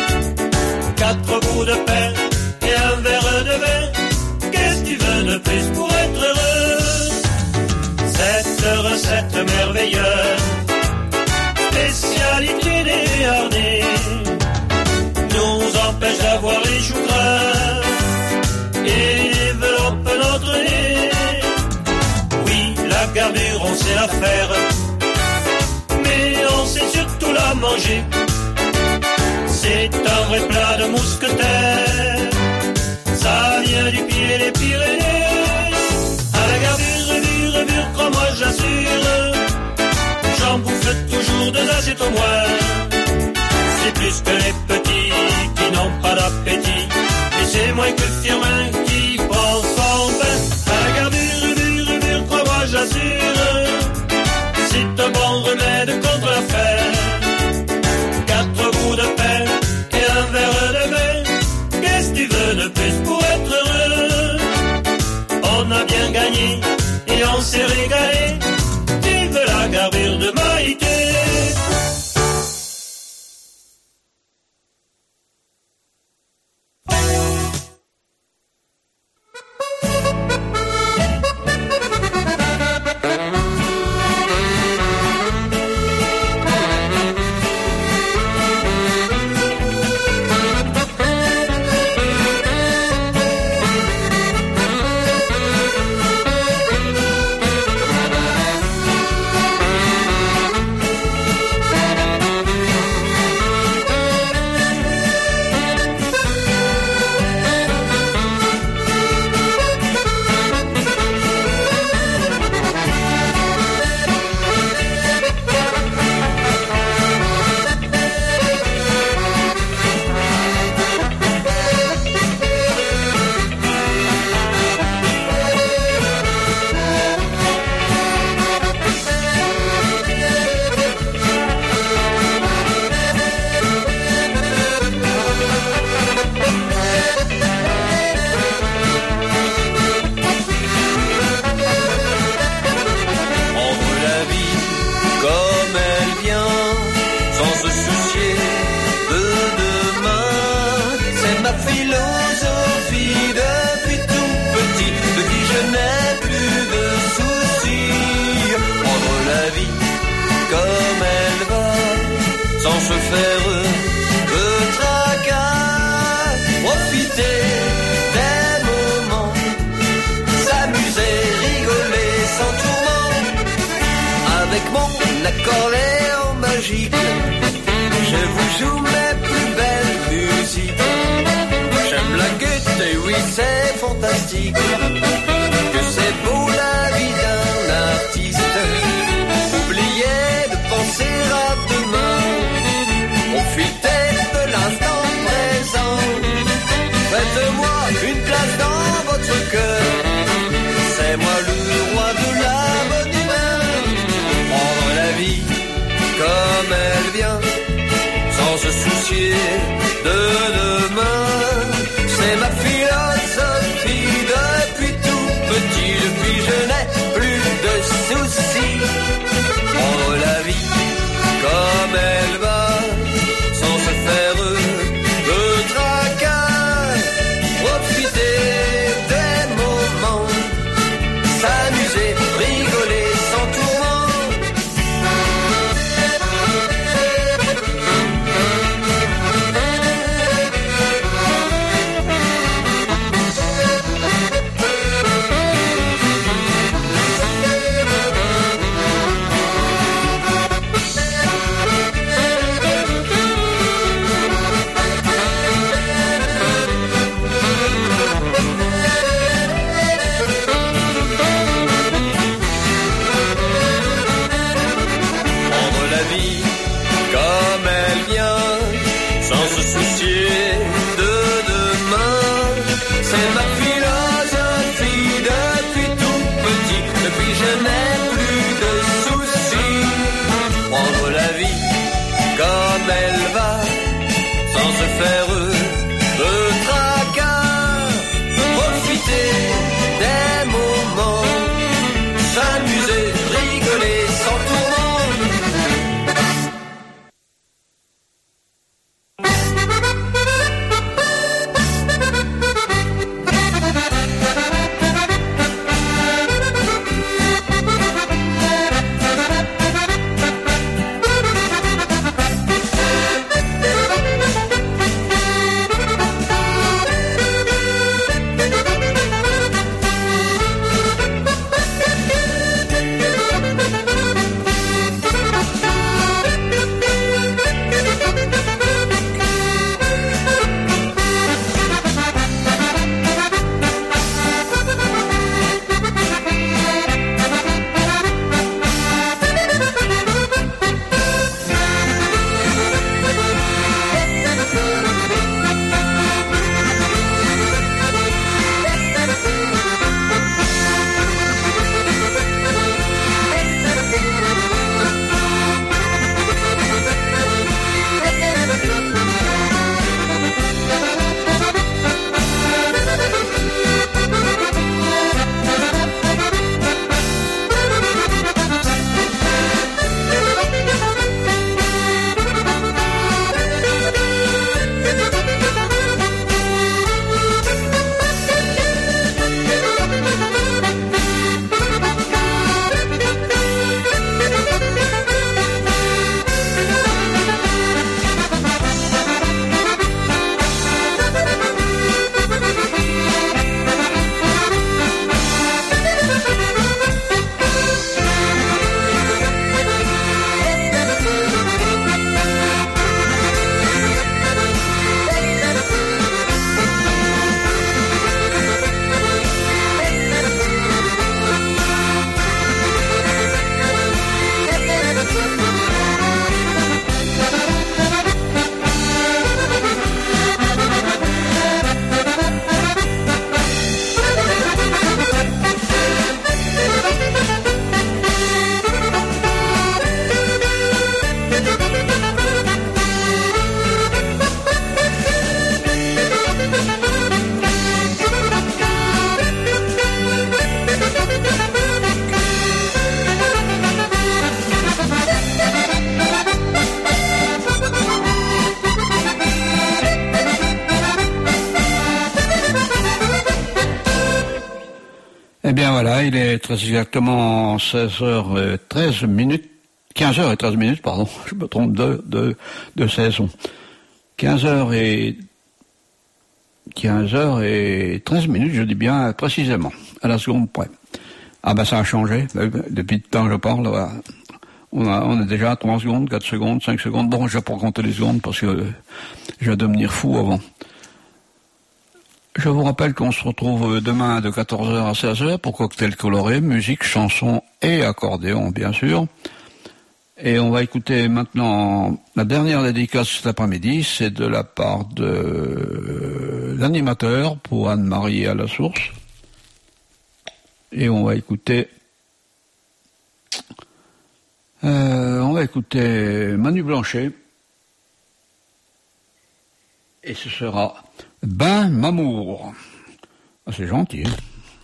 4 bouts de pain et un verre de vin. Qu'est-ce qu'il veut de plus pour être heureux? Cette recette merveilleuse, spécialité des Harnais, nous empêche d'avoir les choux gras et développe notre nez. Oui, la garbure, on sait la faire, mais on sait surtout la manger. C'est un vrai plat de mousquetaire, ça vient du pied des Pyrénées. À la garbure, crois-moi j'assure. J'en bouffe toujours 2 assiettes au moins. C'est plus que les petits qui n'ont pas d'appétit. Et c'est moins que Firmin qui prend son bain. À la garbure, crois-moi j'assure. C'est un bon remède contre la faim. 4 bouts de pain et un verre de vin. Qu'est-ce que tu veux de plus pour être heureux? On a bien gagné et on s'est régalé. Vive la garbure de Maïté. se faire le tracas, profiter des moments, s'amuser, rigoler sans tourment. Avec mon accordéon magique, je vous joue mes plus belles musiques. J'aime la gaieté, oui c'est fantastique, que c'est beau la vie d'un artiste. Oubliez de penser à demain, profitez de l'instant présent. Faites-moi une place dans de demain. C'est ma philosophie depuis tout petit, depuis je n'ai plus de soucis. Prendre la vie comme elle va, sans se faire de tracas. Profiter des moments, s'amuser, rigoler sans tourment. Eh bien voilà, il est très exactement 16h13 minutes, 15h13 minutes, pardon, je me trompe de saison. 15h13 minutes, je dis bien précisément, à la seconde près. Ah ben ça a changé, depuis le temps que je parle, voilà. On est déjà à 3 secondes, 4 secondes, 5 secondes. Bon, je vais pas compter les secondes parce que je vais devenir fou avant. Je vous rappelle qu'on se retrouve demain de 14h à 16h pour Cocktail Coloré, musique, chanson et accordéon, bien sûr. Et on va écouter maintenant la dernière dédicace cet après-midi, c'est de la part de l'animateur pour Anne-Marie à la source. Et on va écouter Manu Blanchet. Et ce sera Ben Mamour. Ah, c'est gentil, hein.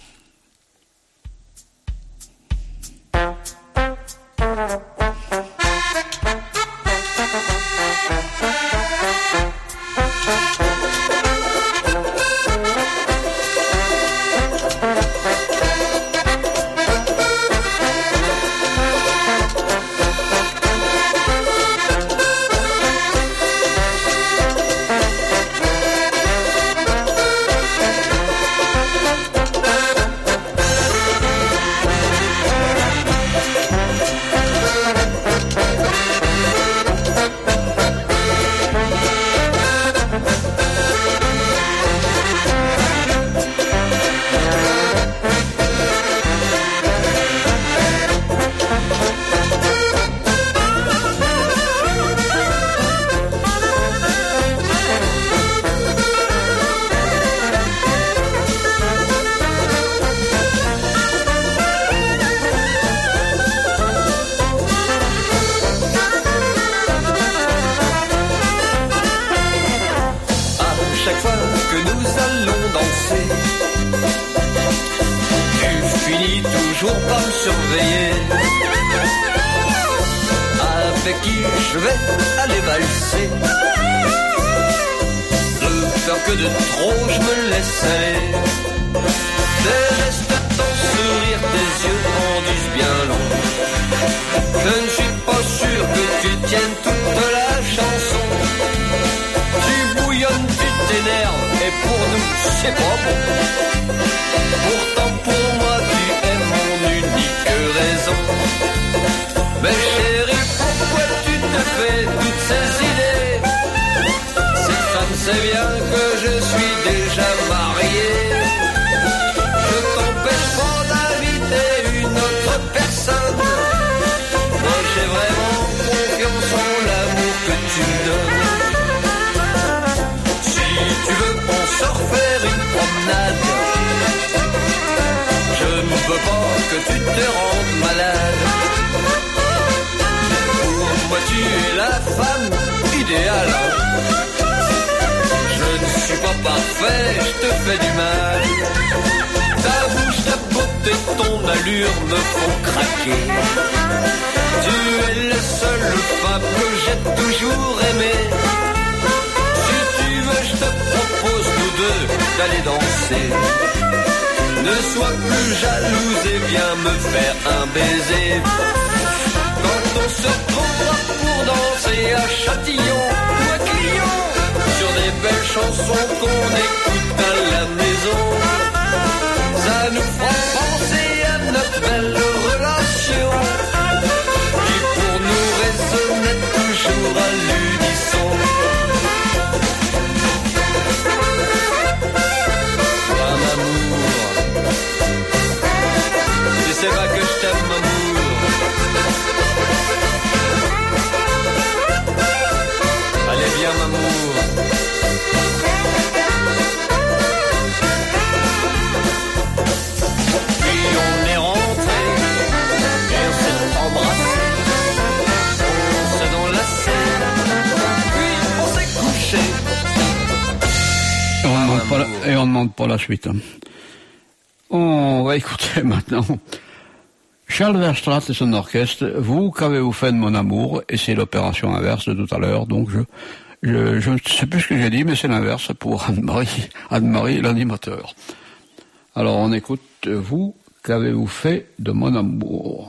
Et on ne demande pas la suite. On va écouter maintenant Charles Verstraat et son orchestre. Vous, qu'avez-vous fait de mon amour? Et c'est l'opération inverse de tout à l'heure. Donc je ne sais plus ce que j'ai dit, mais c'est l'inverse pour Anne-Marie, l'animateur. Alors on écoute Vous, qu'avez-vous fait de mon amour?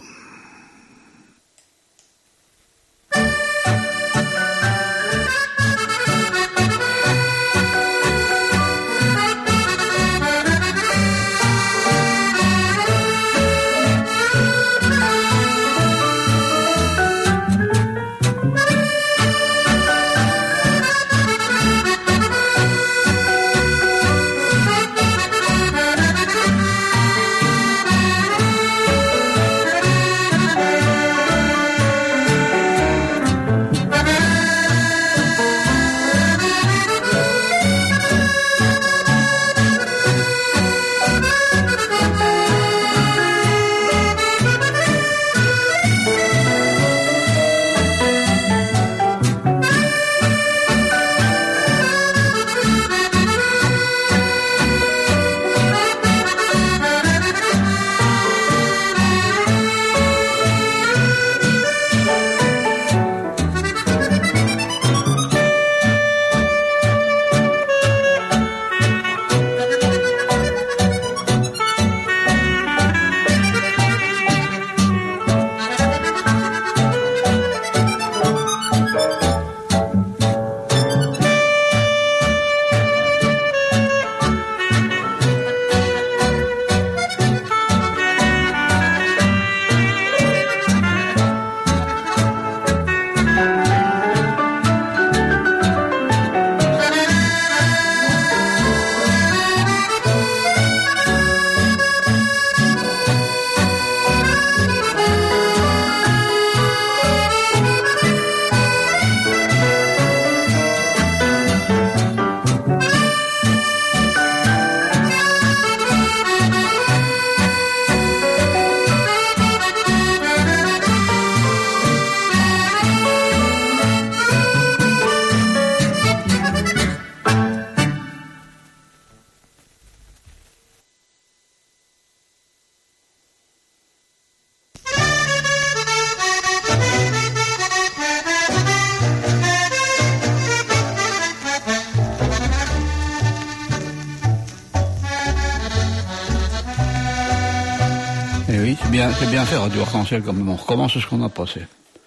C'est bien fait, Radio Arc-en-Ciel, quand même. On recommence ce qu'on a passé.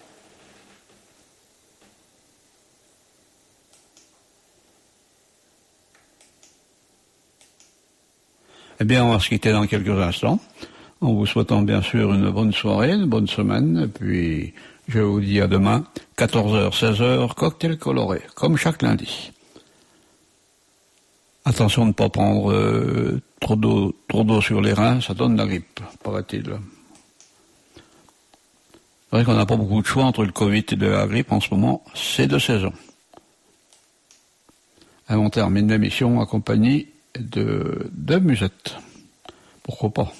Eh bien, on va se quitter dans quelques instants, en vous souhaitant bien sûr une bonne soirée, une bonne semaine, et puis je vous dis à demain, 14h, 16h, cocktail coloré, comme chaque lundi. Attention de ne pas prendre trop d'eau sur les reins, ça donne la grippe, paraît-il. C'est vrai qu'on n'a pas beaucoup de choix entre le Covid et la grippe en ce moment, c'est de saison. Et on termine l'émission accompagnée de musette. Pourquoi pas?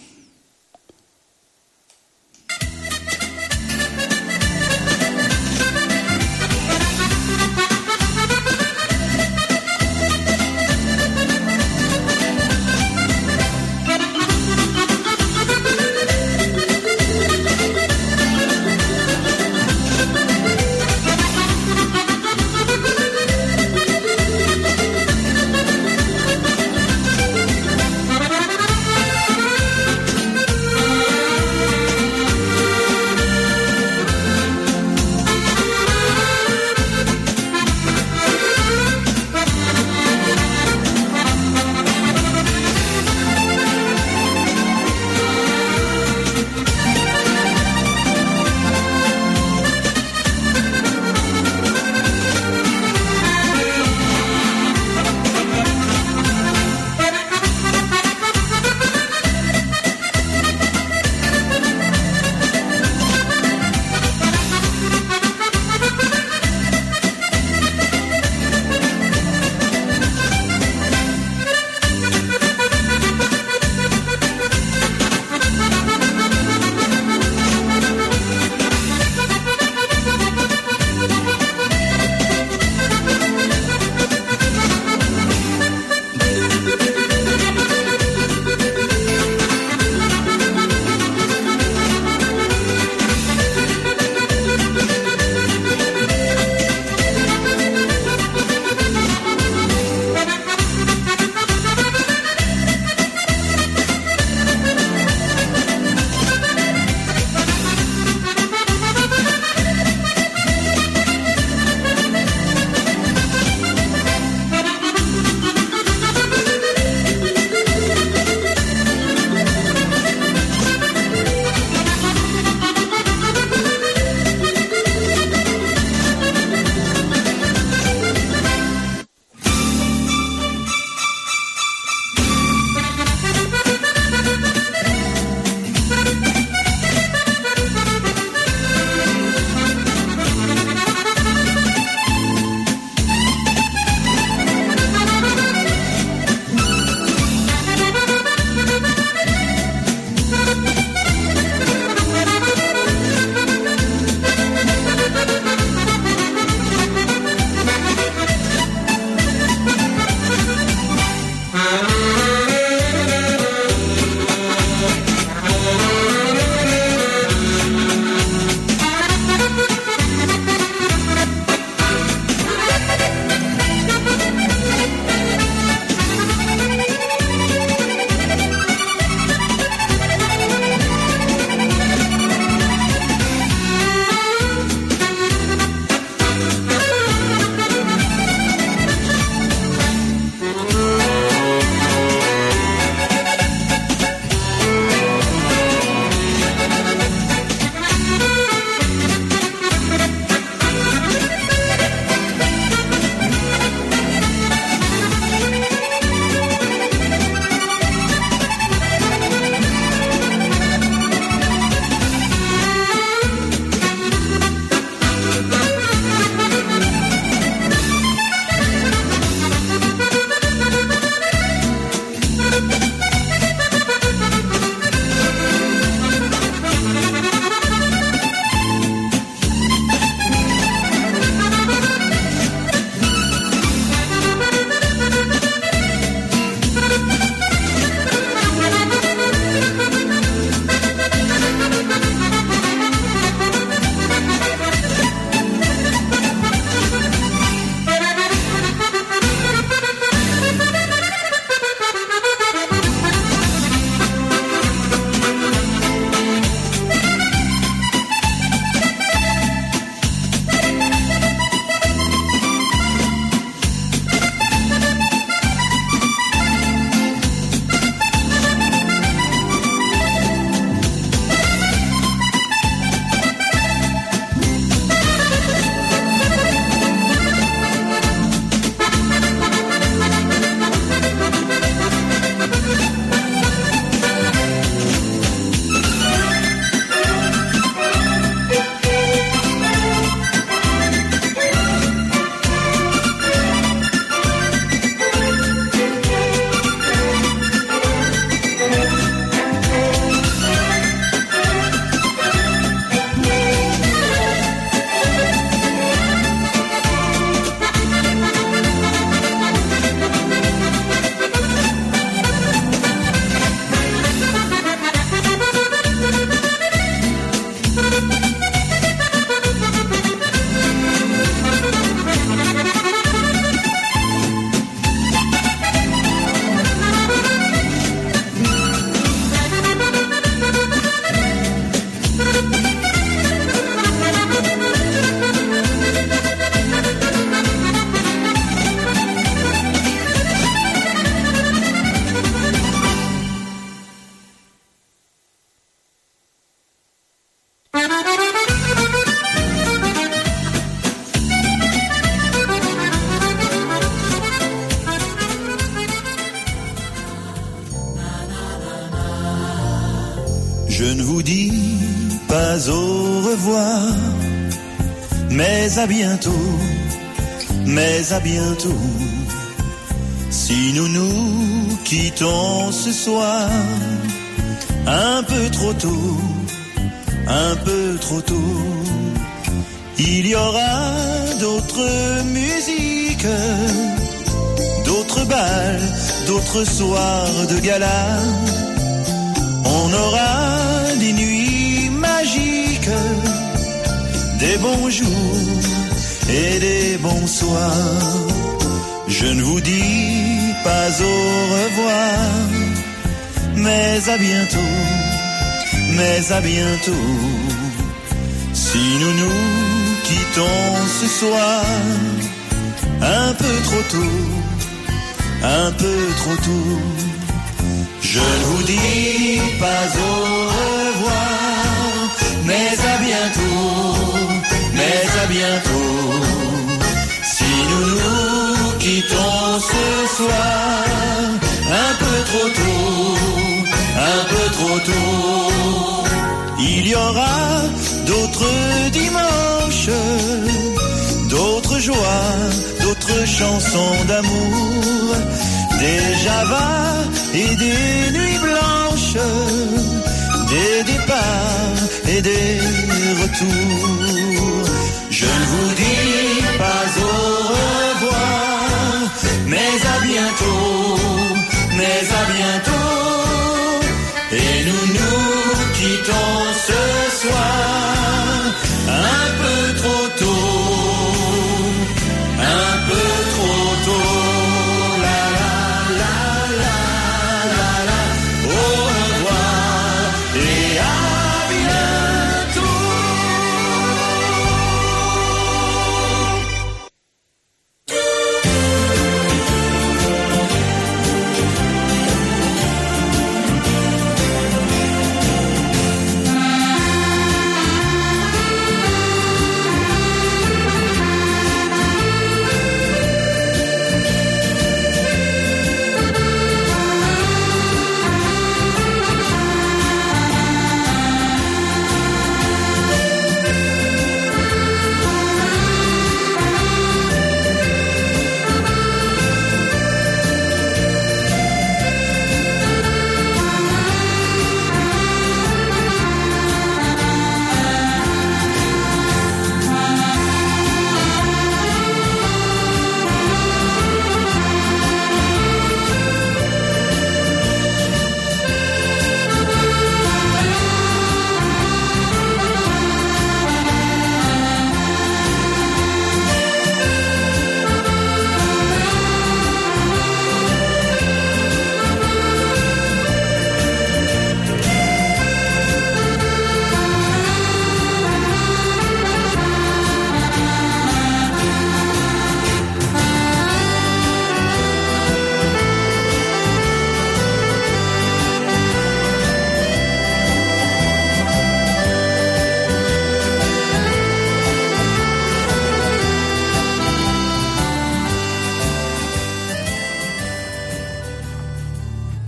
Je ne vous dis pas au revoir, mais à bientôt, mais à bientôt. Si nous nous quittons ce soir, un peu trop tôt, un peu trop tôt, il y aura d'autres musiques, d'autres bals, d'autres soirs de gala. On aura des nuits magiques, des bons jours et des bons soirs. Je ne vous dis pas au revoir, mais à bientôt, mais à bientôt. Si nous nous quittons ce soir, un peu trop tôt, un peu trop tôt. Je ne vous dis pas au revoir, mais à bientôt, mais à bientôt. Si nous nous quittons ce soir, un peu trop tôt, un peu trop tôt. Il y aura d'autres dimanches, d'autres joies, d'autres chansons d'amour, des javas et des nuits blanches, des départs et des retours. Je ne vous dis pas au revoir, mais à bientôt, mais à bientôt. Et nous nous quittons